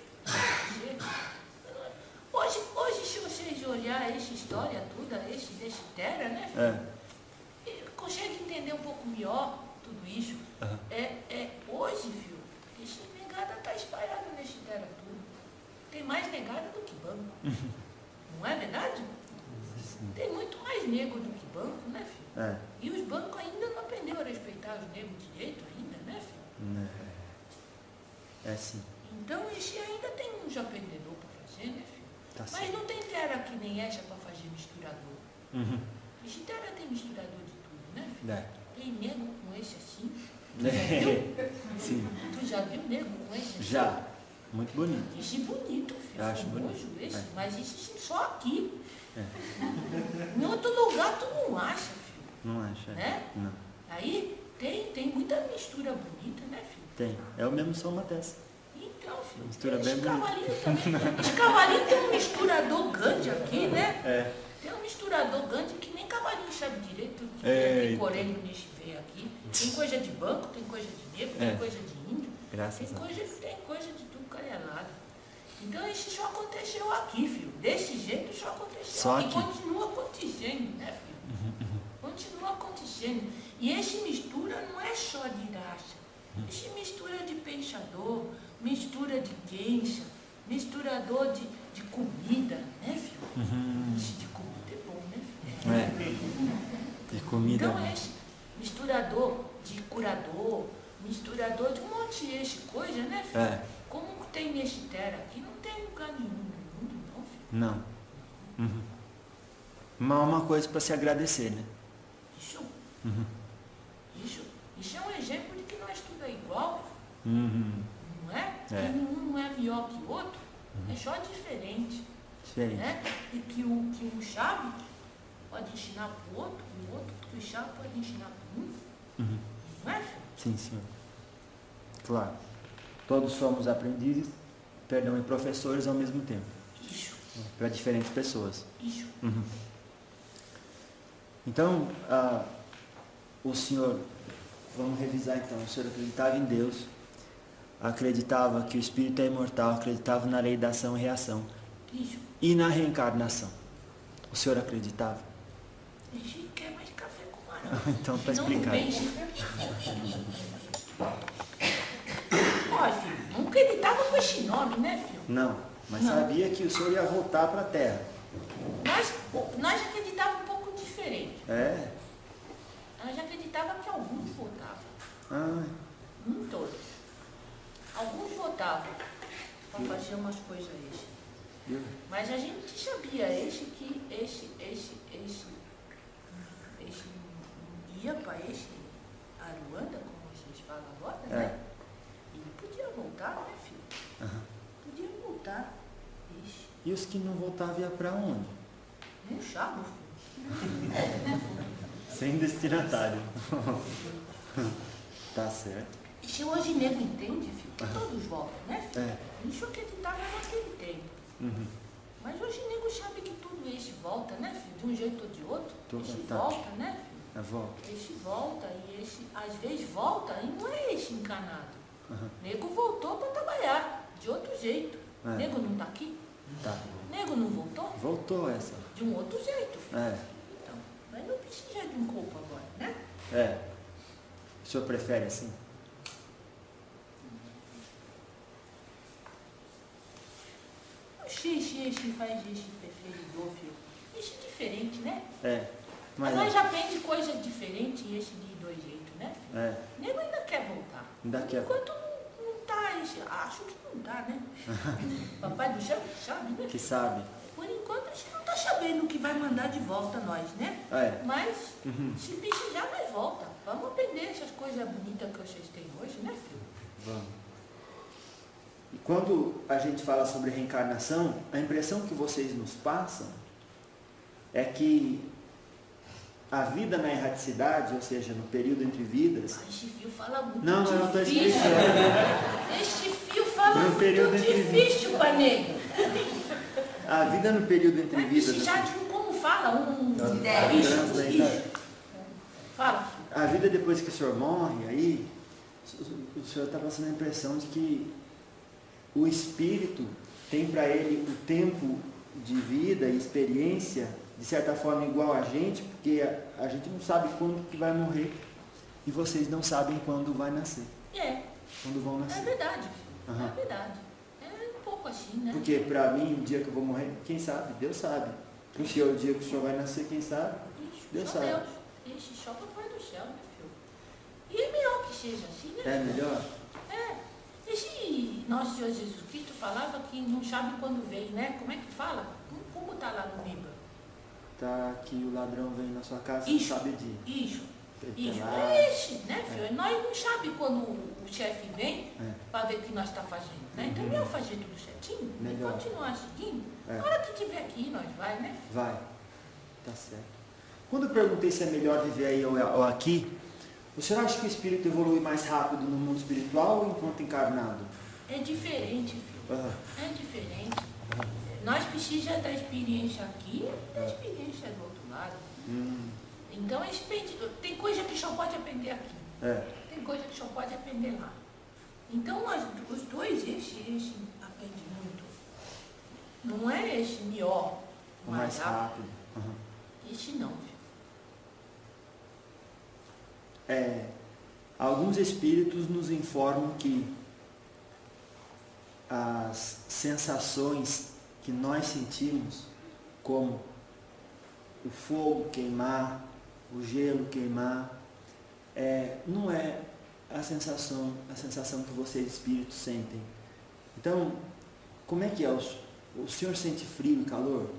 Hoje, se vocês olharem essa história toda, desse Terra, né, filho? Consegue entender um pouco melhor tudo isso. Hoje, filho, esse negada está espalhado nesse Terra tudo. Tem mais negada do que banco. Não é verdade? Tem muito mais negro do que banco, né, filho? E os bancos ainda não aprenderam a respeitar os negros direito ainda, né, filho? Sim. Então esse ainda tem uns aprendedor para fazer, né, filho? Tá. Mas não tem terra que nem essa para fazer misturador. Esse terra tem misturador de tudo, né, filho? Tem negro com esse assim. Tu já viu? Sim. Tu já viu negro com esse assim? Já. Muito bonito. Esse bonito, filho. Eu acho bonito. Esse, mas esse só aqui. Em outro lugar tu não acha, filho. Não acha? Né? Não. Aí tem muita mistura bonita, né, filho? Tem. É o mesmo São Mateus. Então, filho, Mistura bem cavalinho também. Esse cavalinho tem um misturador grande aqui, né? Tem um misturador grande que nem cavalinho sabe direito. Tem corelho nesse veio aqui. Tem coisa de banco, tem coisa de negro, tem coisa de índio. Graças tem a Deus. Tem coisa de tudo calhado. Então isso só aconteceu aqui, filho. Desse jeito só aconteceu só aqui. Aqui. Continua acontecendo, né, filho? Continua acontecendo. E esse mistura não é só de raça. Esse mistura de pensador, mistura de crença, misturador de comida, né, filho? Esse de comida é bom, né, filho? De comida. Então esse misturador de curador, misturador de um monte de coisa, né, filho? Como tem nesse terra aqui, não tem lugar nenhum no mundo, não, filho. Não. Mas uma coisa para se agradecer, né? Isso. Isso é um exemplo de que nós tudo é igual. Não é? Que nenhum não é melhor que o outro. É só diferente. Né? E que um sabe pode ensinar para o outro que sabe pode ensinar para um. Não é, filho? Sim, senhor. Claro. Todos somos aprendizes, e professores ao mesmo tempo. Isso. Para diferentes pessoas. Isso. Então, o senhor, vamos revisar então, o senhor acreditava em Deus, acreditava que o Espírito é imortal, acreditava na lei da ação e reação. Isso. E na reencarnação. O senhor acreditava? Ixi, quer mais café com marão. Então tá Não explicado. pense. Ó, filho, não acreditava com esse nome, né, filho? Não, mas Não. sabia que o senhor ia voltar para a terra. Nós acreditávamos um pouco diferente. É? Nós acreditávamos que alguns votavam. Ah, Não todos. Alguns votavam para fazer umas coisas extras. viu? Mas a gente sabia esse ia para esse Aruanda, como vocês falam agora, É. né? Ele podia voltar, né, filho? Aham. Podia voltar. Ixi, E os que não voltavam iam para onde? nem chave, filho. Sem destinatário. Tá certo. E se hoje nego entende, filho, que todos voltam, né, filho? É. Isso acreditava naquele tempo. Uhum. Mas hoje nego sabe que tudo esse volta, né, filho? De um jeito ou de outro. Tudo, Esse tá. volta, né, filho? A volta. Esse volta e esse, às vezes volta e não é esse encanado. Aham. Nego voltou para trabalhar, de outro jeito. É. Nego não está aqui? Tá. Nego não voltou? Voltou essa. De um outro jeito, filho. É. Então, mas não precisa de um corpo agora, né? É. O senhor prefere assim? Esse faz esse preferidor, filho. Esse é diferente, né? É. Mas Mas nós já aprende coisas diferentes e esse de dois jeitos, né, filho? é. Nego ainda quer voltar. Ainda quer. Enquanto não tá, acho que não tá, né? Papai do céu sabe, né? Que sabe. Por enquanto a gente não tá sabendo que vai mandar de volta nós, né? É. Mas Uhum. se precisar, nós volta. Vamos aprender essas coisas bonitas que vocês têm hoje, né, filho? Vamos. E quando a gente fala sobre reencarnação, a impressão que vocês nos passam é que a vida na erraticidade, ou seja, no período entre vidas, Ai, esse fio fala muito Não, eu não tô difícil. explicando. Esse fio fala No período muito entre difícil, panego. a vida no período entre Vai vidas, precisar assim, de um, como fala, translator. isso. Fala, filho. A vida depois que o senhor morre, aí o senhor está passando a impressão de que o espírito tem para ele o tempo de vida e experiência, de certa forma, igual a gente, porque a gente não sabe quando que vai morrer e vocês não sabem quando vai nascer, É, quando vão é nascer. verdade, filho. Aham. É verdade. É um pouco assim, né? Porque para mim, o dia que eu vou morrer, quem sabe? Deus sabe. O senhor, o dia que o senhor vai nascer, quem sabe? Ixi, Deus só sabe. Deus. Ixi, só papai do céu, né, filho? E é melhor que seja assim, né? É melhor? É. Esse nosso Senhor Jesus Cristo falava que não sabe quando vem, né? Como é que fala? Como está lá no Bíblia? Tá que o ladrão vem na sua casa, Isso. não sabe o dia. Isso. Tem Isso. lá. É esse, né, filho? Nós não sabemos quando o chefe vem É. para ver o que nós está fazendo, né? Então é melhor fazer tudo certinho Melhor. e continuar seguindo. É. Na hora que tiver aqui, nós vai, né? Vai. Tá certo. Quando eu perguntei se é melhor viver aí ou aqui, o senhor acha que o espírito evolui mais rápido no mundo espiritual ou enquanto encarnado? É diferente, filho. Ah, É diferente. Nós precisamos da experiência aqui e da experiência do outro lado. Então, tem coisa que só pode aprender aqui. é. Tem coisa que só pode aprender lá. Então, nós, os dois, esse aprende muito. Não é esse melhor, O mais rápido. Aham. Esse não, filho. Alguns espíritos nos informam que as sensações que nós sentimos, como o fogo queimar, o gelo queimar, não é a sensação que vocês espíritos sentem. Então, como é que é? O senhor sente frio e calor?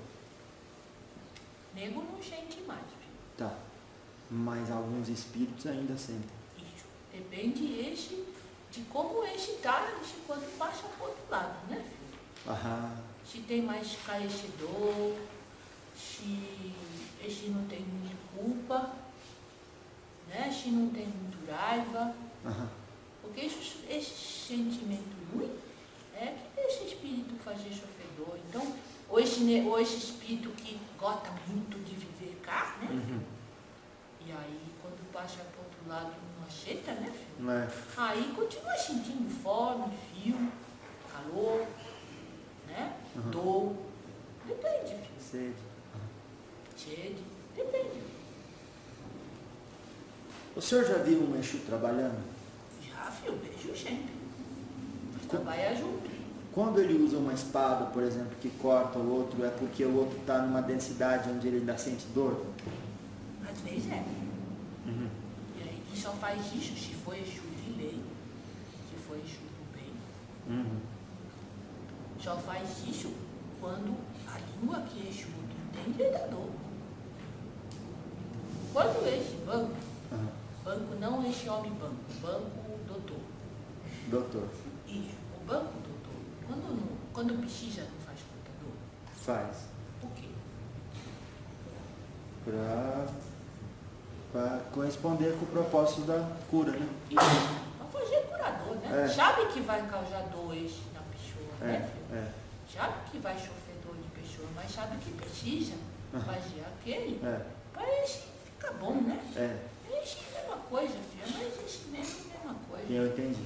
Nego não sente mais, filho. Tá. Mas alguns espíritos ainda sentem. Isso. Depende de como esse está quando passa para o outro lado, né, filho? Aham. Se tem mais esclarecedor, se esse não tem muita culpa, né? Se não tem muito raiva. Aham. Porque esse sentimento ruim é que deixa o espírito fazer sofredor. Então, ou esse espírito que gosta muito de viver cá, né? Uhum. E aí, quando passa para o outro lado, não aceita, né, filho? Não é? Aí continua sentindo fome, frio, calor, né? Uhum. Dor. Depende, filho. Sede. Sede. Depende. O senhor já viu um Exu trabalhando? Já, filho, vejo sempre. Nós trabalha junto. Quando ele usa uma espada, por exemplo, que corta o outro, é porque o outro está numa densidade onde ele ainda sente dor? Às vezes é. E aí ele só faz isso se for Exu de lei, se for Exu do bem. Só faz isso quando a língua que é Exu tem lhe dá dor. Quando esse banco, banco não esse homem banco, banco doutor. Doutor. Isso, o banco doutor, quando precisa não faz conta dor. Faz. Por quê? Para corresponder com o propósito da cura, né? Isso, para fazer curador, né? É. Sabe que vai causar dor esse na pessoa, né, filho? É. Sabe que vai sofrer dor de pessoa, mas sabe que precisa fazer aquele para esse ficar bom, né? Esse é a mesma coisa, filho, mas esse mesmo é a mesma coisa. Eu entendi.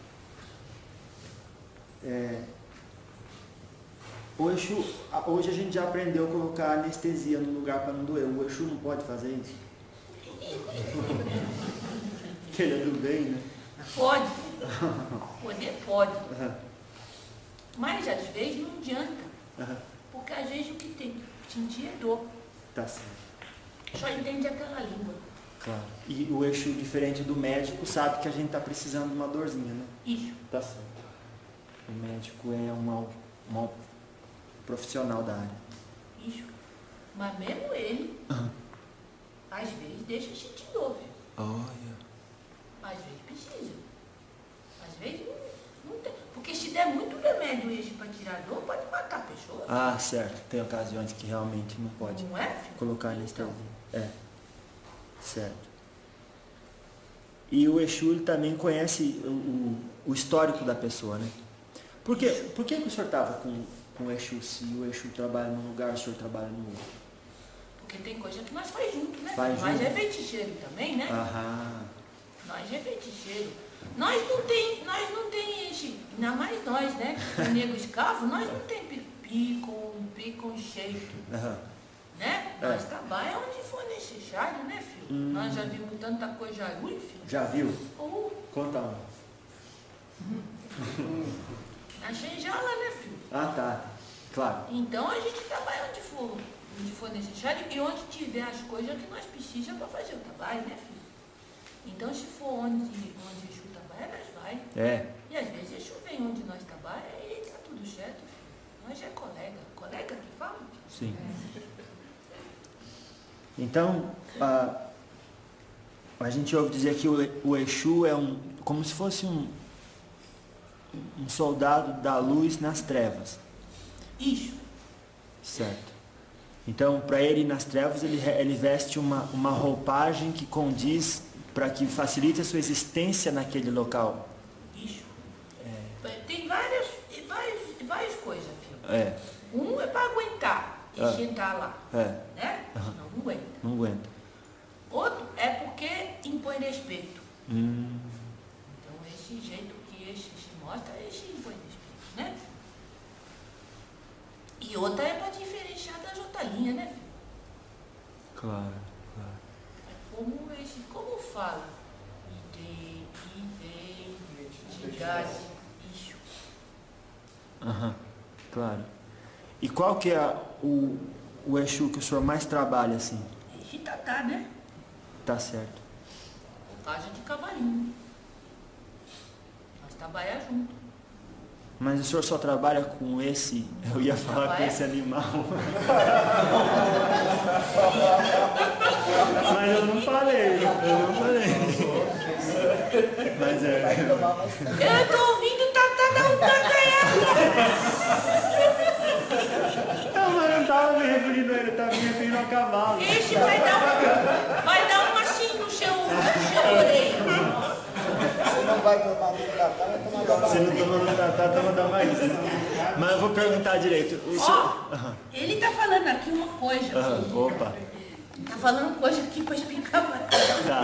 O Exu, hoje a gente já aprendeu a colocar anestesia no lugar para não doer. O Exu não pode fazer isso? Porque ele é do bem, né? Pode. Poder pode. Mas às vezes não adianta. Porque às vezes o que tem que sentir é dor. Tá certo. Só entende aquela língua. Claro. E o Exu, diferente do médico, sabe que a gente está precisando de uma dorzinha, né? Isso. Tá certo. O médico é um profissional da área. Isso. Mas mesmo ele, às vezes deixa sentir dor, viu? Olha. Às vezes precisa. Às vezes não tem. Porque se der muito remédio esse para tirar dor, pode matar a pessoa. Ah, certo. Tem ocasiões que realmente não pode Não é, filho? colocar anestesia. Certo. E o Exu ele também conhece o histórico da pessoa, né? Por que o senhor estava com o Exu, se o Exu trabalha num lugar, o senhor trabalha no outro? Porque tem coisa que nós faz junto, né? Faz Nós junto. é feiticeiro também, né? Nós é feiticeiro. Nós não tem esse, ainda mais nós, né? O nego escravo, nós não tem preconceito, né? Nós trabalhamos onde for necessário, né, filho? Nós já vimos tanta coisa ruim, filho. Já viu? Conta um. Na senzala, né, filho? Ah, tá. Claro. Então a gente trabalha onde for necessário e onde tiver as coisas que nós precisamos para fazer o trabalho, né, filho? Então se for onde Exu trabalha, nós vai. E às vezes Exu vem onde nós trabalhamos e tá tudo certo, filho. Nós é colega. Colega que fala? Sim. Então, a gente ouve dizer que o Exu é como se fosse um soldado da luz nas trevas. Isso. Certo. Então, para ele ir nas trevas, ele veste uma roupagem que condiz para que facilite a sua existência naquele local. Isso. Tem várias coisas, filho. Um é para aguentar e sentar lá. Né? Senão não aguenta. Não aguenta. Outro é porque impõe respeito. Então esse jeito que esse se mostra, esse impõe respeito, né? E outra é para diferenciar das outras linhas, né, filho? Claro. Como fala? Identidade. Isso. Claro. E qual que é o Exu que o senhor mais trabalha assim? Esse tatá, né? Tá certo. Casa de cavalinho. Nós trabalhamos junto. Mas o senhor só trabalha com esse, eu ia falar com esse animal. Mas eu não falei. Mas Eu tô ouvindo o tatá dar um tataiado. Não, mas eu não tava me referindo a ele, eu tava me referindo ao cavalo. Esse vai dar um assim no seu orelha. Você não vai tomar no tatá, vai tomar da Se não toma no tatá, toma da maíz. Mas eu vou perguntar direito. Ele tá falando aqui uma coisa. Opa. Tá falando coisa aqui pra explicar pra Tá.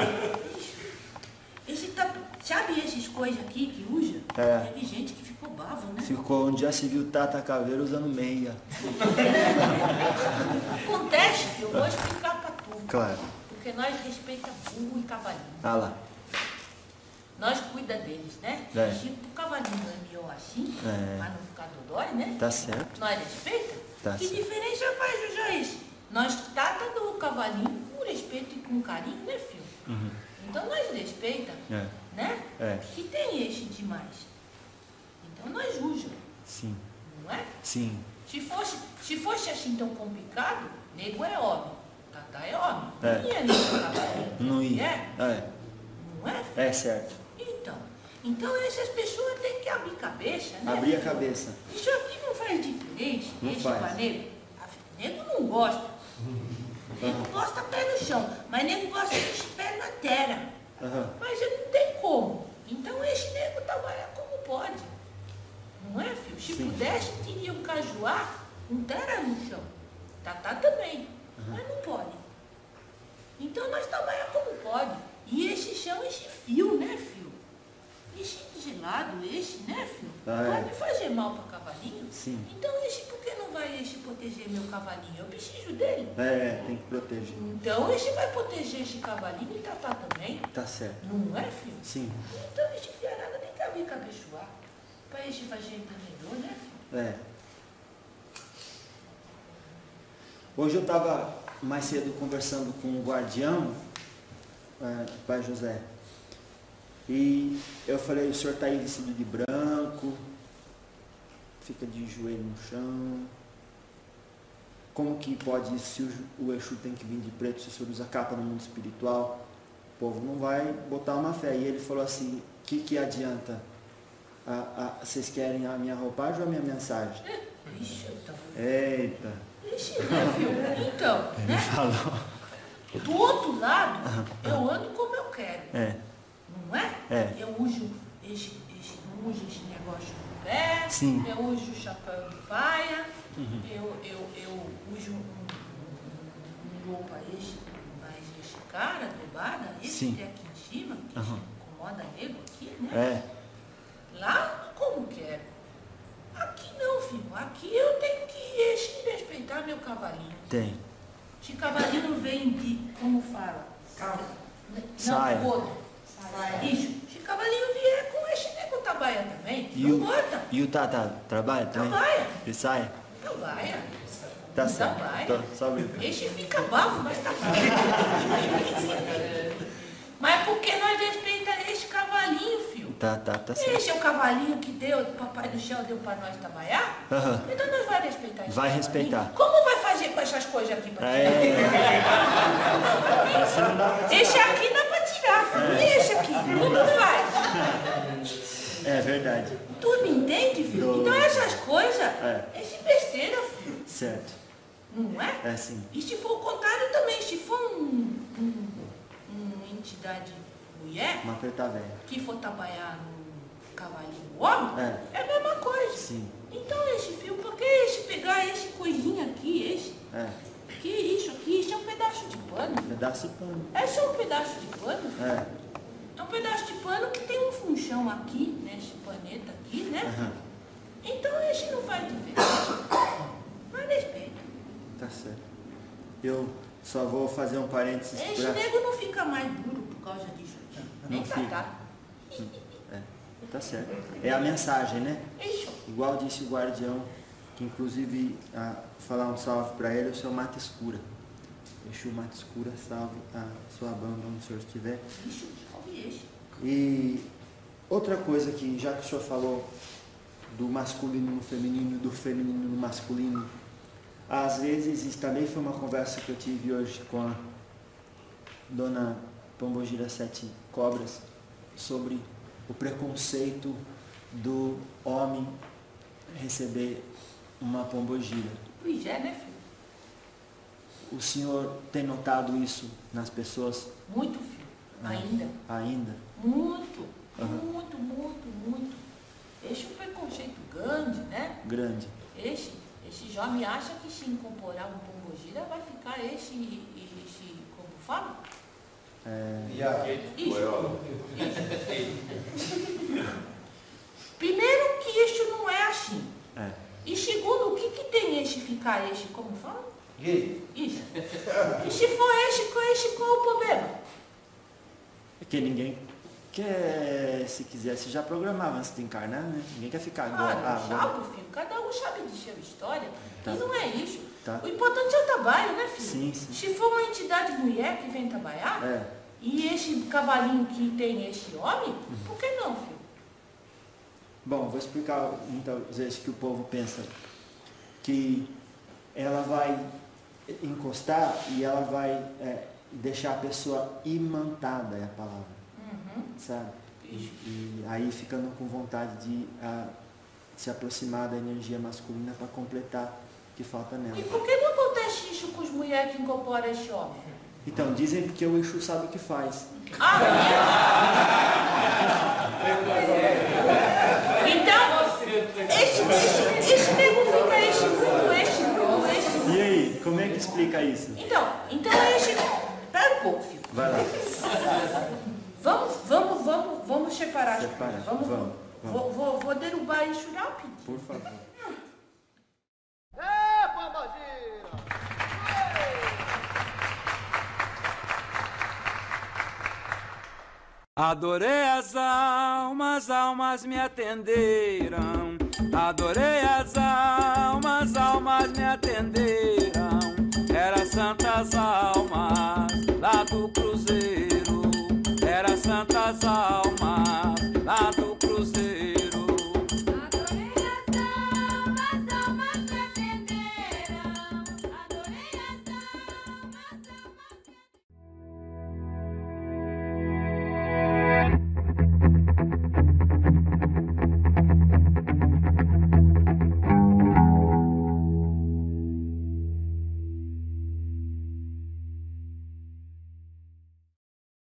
sabe essas coisas aqui que usa? Teve gente que ficou bavo, né? Ficou onde já se viu Tata Caveira usando meia. Acontece que eu vou explicar pra tu. Claro. porque nós respeitamos burro e cavalinho. Ah lá. Nós cuida deles, né? É. Tipo, o cavalinho é meio assim, para não ficar dodói, né? Tá certo. Nós respeita. Tá Que certo. diferença faz o juiz? Nós trata do cavalinho com respeito e com carinho, né, filho? Uhum. Então nós respeita, É. né? É. Que tem este demais. Então nós juja, Sim. não é? Sim. Se fosse assim tão complicado, nego é homem, Tatá é homem. É. Não ia nem cavalinho. Não ia. É? Não é, filho? É certo. Então essas pessoas têm que abrir cabeça, né? Abrir a filho? cabeça. Isso aqui não faz diferença. Não Esse faz. pra nego. Nego não gosta. Nego gosta pé no chão, mas nego gosta de pé na terra. Aham. Mas não tem como. Então esse nego trabalha como pode. Não é, filho? Se Sim. pudesse, teria um cajuá, um terra no chão. Tatá também. Mas não pode. Então nós trabalhamos como pode. E esse chão, esse fio, né, filho? Esse gelado, esse, né, filho? Ah, é. Pode fazer mal para cavalinho. Sim. Então esse, por que não vai esse proteger meu cavalinho? Eu preciso dele. É, tem que proteger. Então esse vai proteger esse cavalinho e Tatá também. Tá certo. Não é, filho? Sim. Então esse fiarada tem que abrir cabeçoar. Para esse fazer entendedor, né, filho? É. Hoje eu estava mais cedo conversando com o guardião, pai José, e eu falei, o senhor está aí vestido de branco, fica de joelho no chão, como que pode isso, se o Exu tem que vir de preto, se o senhor usa capa no mundo espiritual, o povo não vai botar uma fé. E ele falou assim, o que adianta? Vocês querem a minha roupagem ou a minha mensagem? Ixi, então. Eita. Ixi, né, filho? Então, né? Falou. Do outro lado, eu ando como eu quero. É. Não é? É. Eu uso esse negócio no pé, Sim. eu uso o chapéu de paia, eu uso um roupa mais esse cara, dobada, esse Sim. que tem aqui em cima, que incomoda nego aqui, né? É. Lá como quero. Aqui não, filho. Aqui eu tenho que respeitar meu cavalinho. Tem. Se cavalinho vem de, como fala? Não, Saia. outro. Isso. Se cavalinho vier com esse nego trabalha também. E não o, bota. e o Tata trabalha também? Trabalha. Ele sai? Trabalha. Tá certo. Trabalha. Tô só brincando. Esse fica bafo, mas trabalha. Mas porque nós respeitamos esse cavalinho, filho? Tá certo. Esse é o cavalinho que o Papai do Céu deu para nós trabalhar? Aham. Então nós vamos respeitar esse Vai cavalinho. respeitar. Como vai fazer com essas coisas aqui para tirar? Você não dá pra Esse aqui dá para tirar, filho. E esse aqui? Como faz? É verdade. Tu me entende, filho? Então essas coisas, esse besteira, filho. Certo. Não é? É sim. E se for o contrário também, se for uma entidade mulher, Uma preta velha. que for trabalhar no cavalinho homem, é a mesma coisa. Sim. Então esse fio, por que esse pegar esse coisinha aqui, esse? É. Que isso aqui? Isso é um pedaço de pano. Pedaço de pano. É só um pedaço de pano? É. É um pedaço de pano que tem um funchão aqui, nesse planeta aqui, né? Aham. Então esse não faz diferença. Mas respeita. Tá certo. Eu só vou fazer um parênteses Esse pra... nego não fica mais duro por causa disso aqui. Nem Não fica. Tatá. É. Tá certo. É a mensagem, né? Isso. Igual disse o guardião, que inclusive, falar um salve para ele, o seu Mata Escura. Exu Mata Escura, salve a sua banda onde o senhor estiver. Isso, salve esse. E outra coisa que, já que o senhor falou do masculino no feminino, do feminino no masculino, às vezes, isso também foi uma conversa que eu tive hoje com a dona Pombogira Sete Cobras, sobre o preconceito do homem receber uma pombogira. Pois é, né, filho? O senhor tem notado isso nas pessoas? Muito, filho. Ainda. Ainda? Muito. Muito. Esse é um preconceito grande, né? Grande. Esse jovem acha que se incorporar um pombogira vai ficar como fala? Isso. Primeiro que isso não é assim. É. E segundo, o que tem esse ficar como fala? Gay? Isso. E se for este, qual o problema? É que ninguém quer, se quisesse, já programava antes de encarnar, né? Ninguém quer ficar agora. Sabe, filho. Cada um sabe de sua história. Tá. E não é isso. Tá. O importante é o trabalho, né, filho? Sim, sim. Se for uma entidade mulher que vem trabalhar, e esse cavalinho que tem esse homem, por que não, filho? Bom, vou explicar muitas vezes que o povo pensa que ela vai encostar e ela vai deixar a pessoa imantada, é a palavra, sabe? E aí ficando com vontade de se aproximar da energia masculina para completar o que falta nela. E por que não acontece isso com as mulheres que incorporam esse homem? Então, dizem que o Exu sabe o que faz. Então, esse nego fica este. E aí, como é que explica isso? Então esse... Espera um pouco, filho. Vai lá. Vamos separar. Vamos. Vou derrubar isso rápido. Por favor. Adorei as almas me atenderam. Adorei as almas me atenderam. Era santas almas lá do cruzeiro. Era santas almas